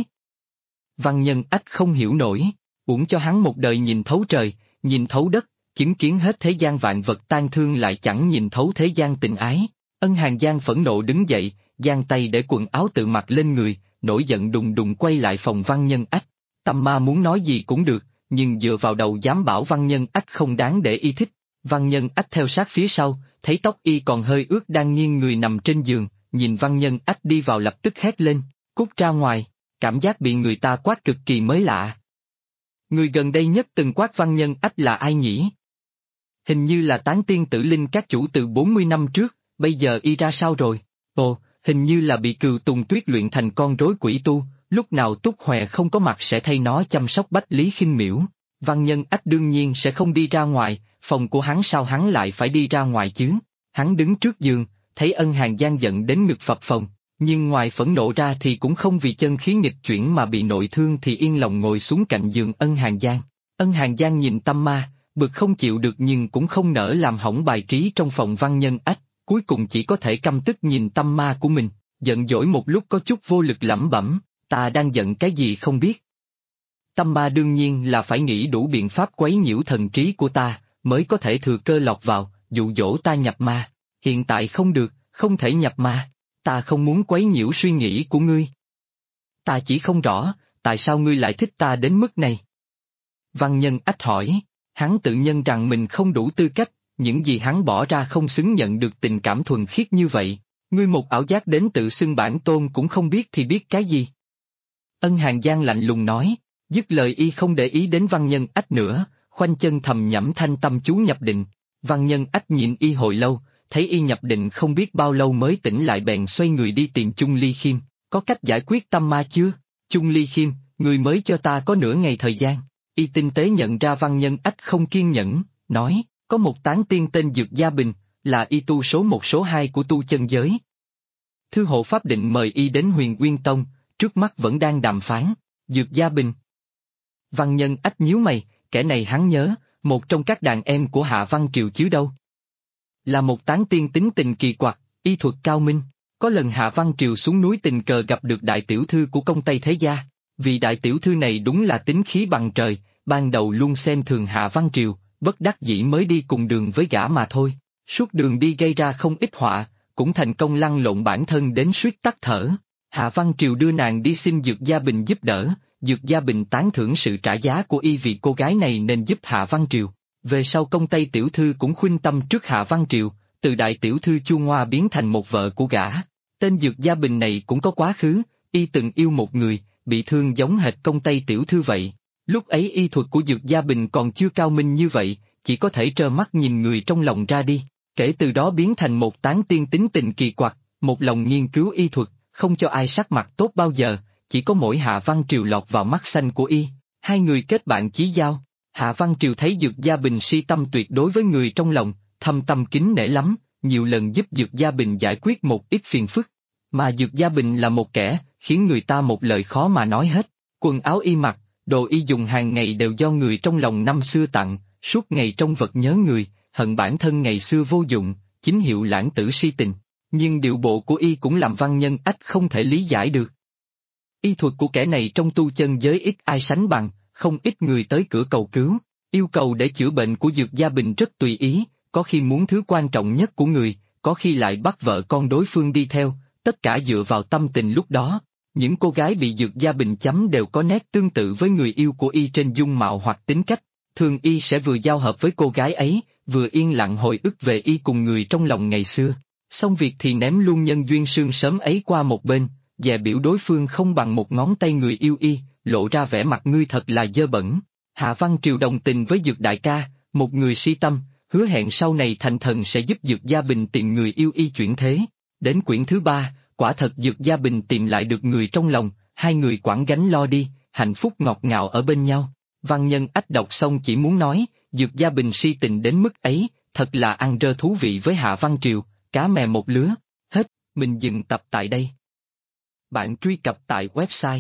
Văn Nhân Ách không hiểu nổi, uổng cho hắn một đời nhìn thấu trời, nhìn thấu đất, chứng kiến hết thế gian vạn vật tan thương lại chẳng nhìn thấu thế gian tình ái. Ân Hàn Giang phẫn nộ đứng dậy, giang tay để quần áo tự mặc lên người, nổi giận đùng đùng quay lại phòng Văn Nhân Ách. Tâm ma muốn nói gì cũng được, nhưng dựa vào đầu dám bảo Văn Nhân Ách không đáng để y thích. Văn Nhân Ách theo sát phía sau, thấy tóc y còn hơi ướt đang nghiêng người nằm trên giường, nhìn Văn Nhân Ách đi vào lập tức hét lên, cút ra ngoài, cảm giác bị người ta quát cực kỳ mới lạ. Người gần đây nhất từng quát Văn Nhân Ách là ai nhỉ? Hình như là Tán Tiên Tử Linh các chủ từ 40 năm trước, bây giờ y ra sao rồi? Ồ, hình như là bị Cừu Tùng Tuyết luyện thành con rối quỷ tu, lúc nào Túc Hòe không có mặt sẽ thay nó chăm sóc Bách Lý Khinh Miễu. Văn Nhân Ách đương nhiên sẽ không đi ra ngoài, phòng của hắn sao hắn lại phải đi ra ngoài chứ? Hắn đứng trước giường, thấy Ân Hàn Giang giận đến ngực phập phồng, nhưng ngoài phẫn nộ ra thì cũng không vì chân khí nghịch chuyển mà bị nội thương thì yên lòng ngồi xuống cạnh giường Ân Hàn Giang. Ân Hàn Giang nhìn Tâm Ma, bực không chịu được nhưng cũng không nỡ làm hỏng bài trí trong phòng Văn Nhân Ách, cuối cùng chỉ có thể căm tức nhìn Tâm Ma của mình, giận dỗi một lúc có chút vô lực lẩm bẩm, ta đang giận cái gì không biết. Tâm Ma đương nhiên là phải nghĩ đủ biện pháp quấy nhiễu thần trí của ta, mới có thể thừa cơ lọt vào, dụ dỗ ta nhập ma. Hiện tại không được, không thể nhập ma. Ta không muốn quấy nhiễu suy nghĩ của ngươi. Ta chỉ không rõ, tại sao ngươi lại thích ta đến mức này? Văn Nhân Ách hỏi, hắn tự nhân rằng mình không đủ tư cách, những gì hắn bỏ ra không xứng nhận được tình cảm thuần khiết như vậy. Ngươi một ảo giác đến tự xưng bản tôn cũng không biết thì biết cái gì? Ân Hàn Giang lạnh lùng nói, dứt lời y không để ý đến Văn Nhân Ách nữa, khoanh chân thầm nhẩm thanh tâm chú nhập định. Văn Nhân Ách nhịn y hồi lâu, thấy y nhập định không biết bao lâu mới tỉnh lại bèn xoay người đi tìm Chung Ly Khiêm, có cách giải quyết Tâm Ma chưa? Chung Ly Khiêm, người mới cho ta có nửa ngày thời gian. Y tinh tế nhận ra Văn Nhân Ách không kiên nhẫn, nói, có một tán tiên tên Dược Gia Bình, là y tu số 1 số 2 của tu chân giới. Thư hộ pháp định mời y đến Huyền Nguyên Tông, trước mắt vẫn đang đàm phán. Dược Gia Bình. Văn Nhân Ách nhíu mày, kẻ này hắn nhớ, một trong các đàn em của Hạ Văn Triều chứ đâu. Là một tán tiên tính tình kỳ quặc, y thuật cao minh. Có lần Hạ Văn Triều xuống núi tình cờ gặp được đại tiểu thư của công Tây Thế Gia. Vì đại tiểu thư này đúng là tính khí bằng trời, ban đầu luôn xem thường Hạ Văn Triều, bất đắc dĩ mới đi cùng đường với gã mà thôi. Suốt đường đi gây ra không ít họa, cũng thành công lăn lộn bản thân đến suýt tắt thở. Hạ Văn Triều đưa nàng đi xin Dược Gia Bình giúp đỡ, Dược Gia Bình tán thưởng sự trả giá của y vì cô gái này nên giúp Hạ Văn Triều. Về sau công Tây tiểu thư cũng khuynh tâm trước Hạ Văn Triều, từ đại tiểu thư Chu Ngoa biến thành một vợ của gã. Tên Dược Gia Bình này cũng có quá khứ, y từng yêu một người, bị thương giống hệt công Tây tiểu thư vậy. Lúc ấy y thuật của Dược Gia Bình còn chưa cao minh như vậy, chỉ có thể trơ mắt nhìn người trong lòng ra đi. Kể từ đó biến thành một tán tiên tính tình kỳ quặc, một lòng nghiên cứu y thuật, không cho ai sắc mặt tốt bao giờ, chỉ có mỗi Hạ Văn Triều lọt vào mắt xanh của y. Hai người kết bạn chí giao. Hạ Văn Triều thấy Dược Gia Bình si tâm tuyệt đối với người trong lòng, thâm tâm kính nể lắm, nhiều lần giúp Dược Gia Bình giải quyết một ít phiền phức. Mà Dược Gia Bình là một kẻ, khiến người ta một lời khó mà nói hết. Quần áo y mặc, đồ y dùng hàng ngày đều do người trong lòng năm xưa tặng, suốt ngày trong vật nhớ người, hận bản thân ngày xưa vô dụng, chính hiệu lãng tử si tình. Nhưng điệu bộ của y cũng làm Văn Nhân Ách không thể lý giải được. Y thuật của kẻ này trong tu chân giới ít ai sánh bằng, không ít người tới cửa cầu cứu, yêu cầu để chữa bệnh của Dược Gia Bình rất tùy ý, có khi muốn thứ quan trọng nhất của người, có khi lại bắt vợ con đối phương đi theo, tất cả dựa vào tâm tình lúc đó. Những cô gái bị Dược Gia Bình chấm đều có nét tương tự với người yêu của y trên dung mạo hoặc tính cách, thường y sẽ vừa giao hợp với cô gái ấy, vừa yên lặng hồi ức về y cùng người trong lòng ngày xưa. Xong việc thì ném luôn nhân duyên sương sớm ấy qua một bên, dè biểu đối phương không bằng một ngón tay người yêu y, lộ ra vẻ mặt ngươi thật là dơ bẩn. Hạ Văn Triều đồng tình với Dược đại ca, một người si tâm, hứa hẹn sau này thành thần sẽ giúp Dược Gia Bình tìm người yêu y chuyển thế. Đến quyển thứ 3, quả thật Dược Gia Bình tìm lại được người trong lòng, hai người quẳng gánh lo đi, hạnh phúc ngọt ngào ở bên nhau. Văn Nhân Ách đọc xong chỉ muốn nói, Dược Gia Bình si tình đến mức ấy, thật là ăn rơ thú vị với Hạ Văn Triều, cá mè một lứa. Hết, mình dừng tập tại đây. Bạn truy cập tại website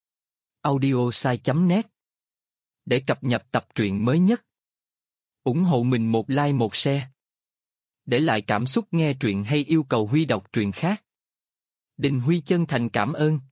audiosai.net để cập nhật tập truyện mới nhất. Ủng hộ mình một like một share. Để lại cảm xúc nghe truyện hay yêu cầu Huy đọc truyện khác. Đình Huy chân thành cảm ơn.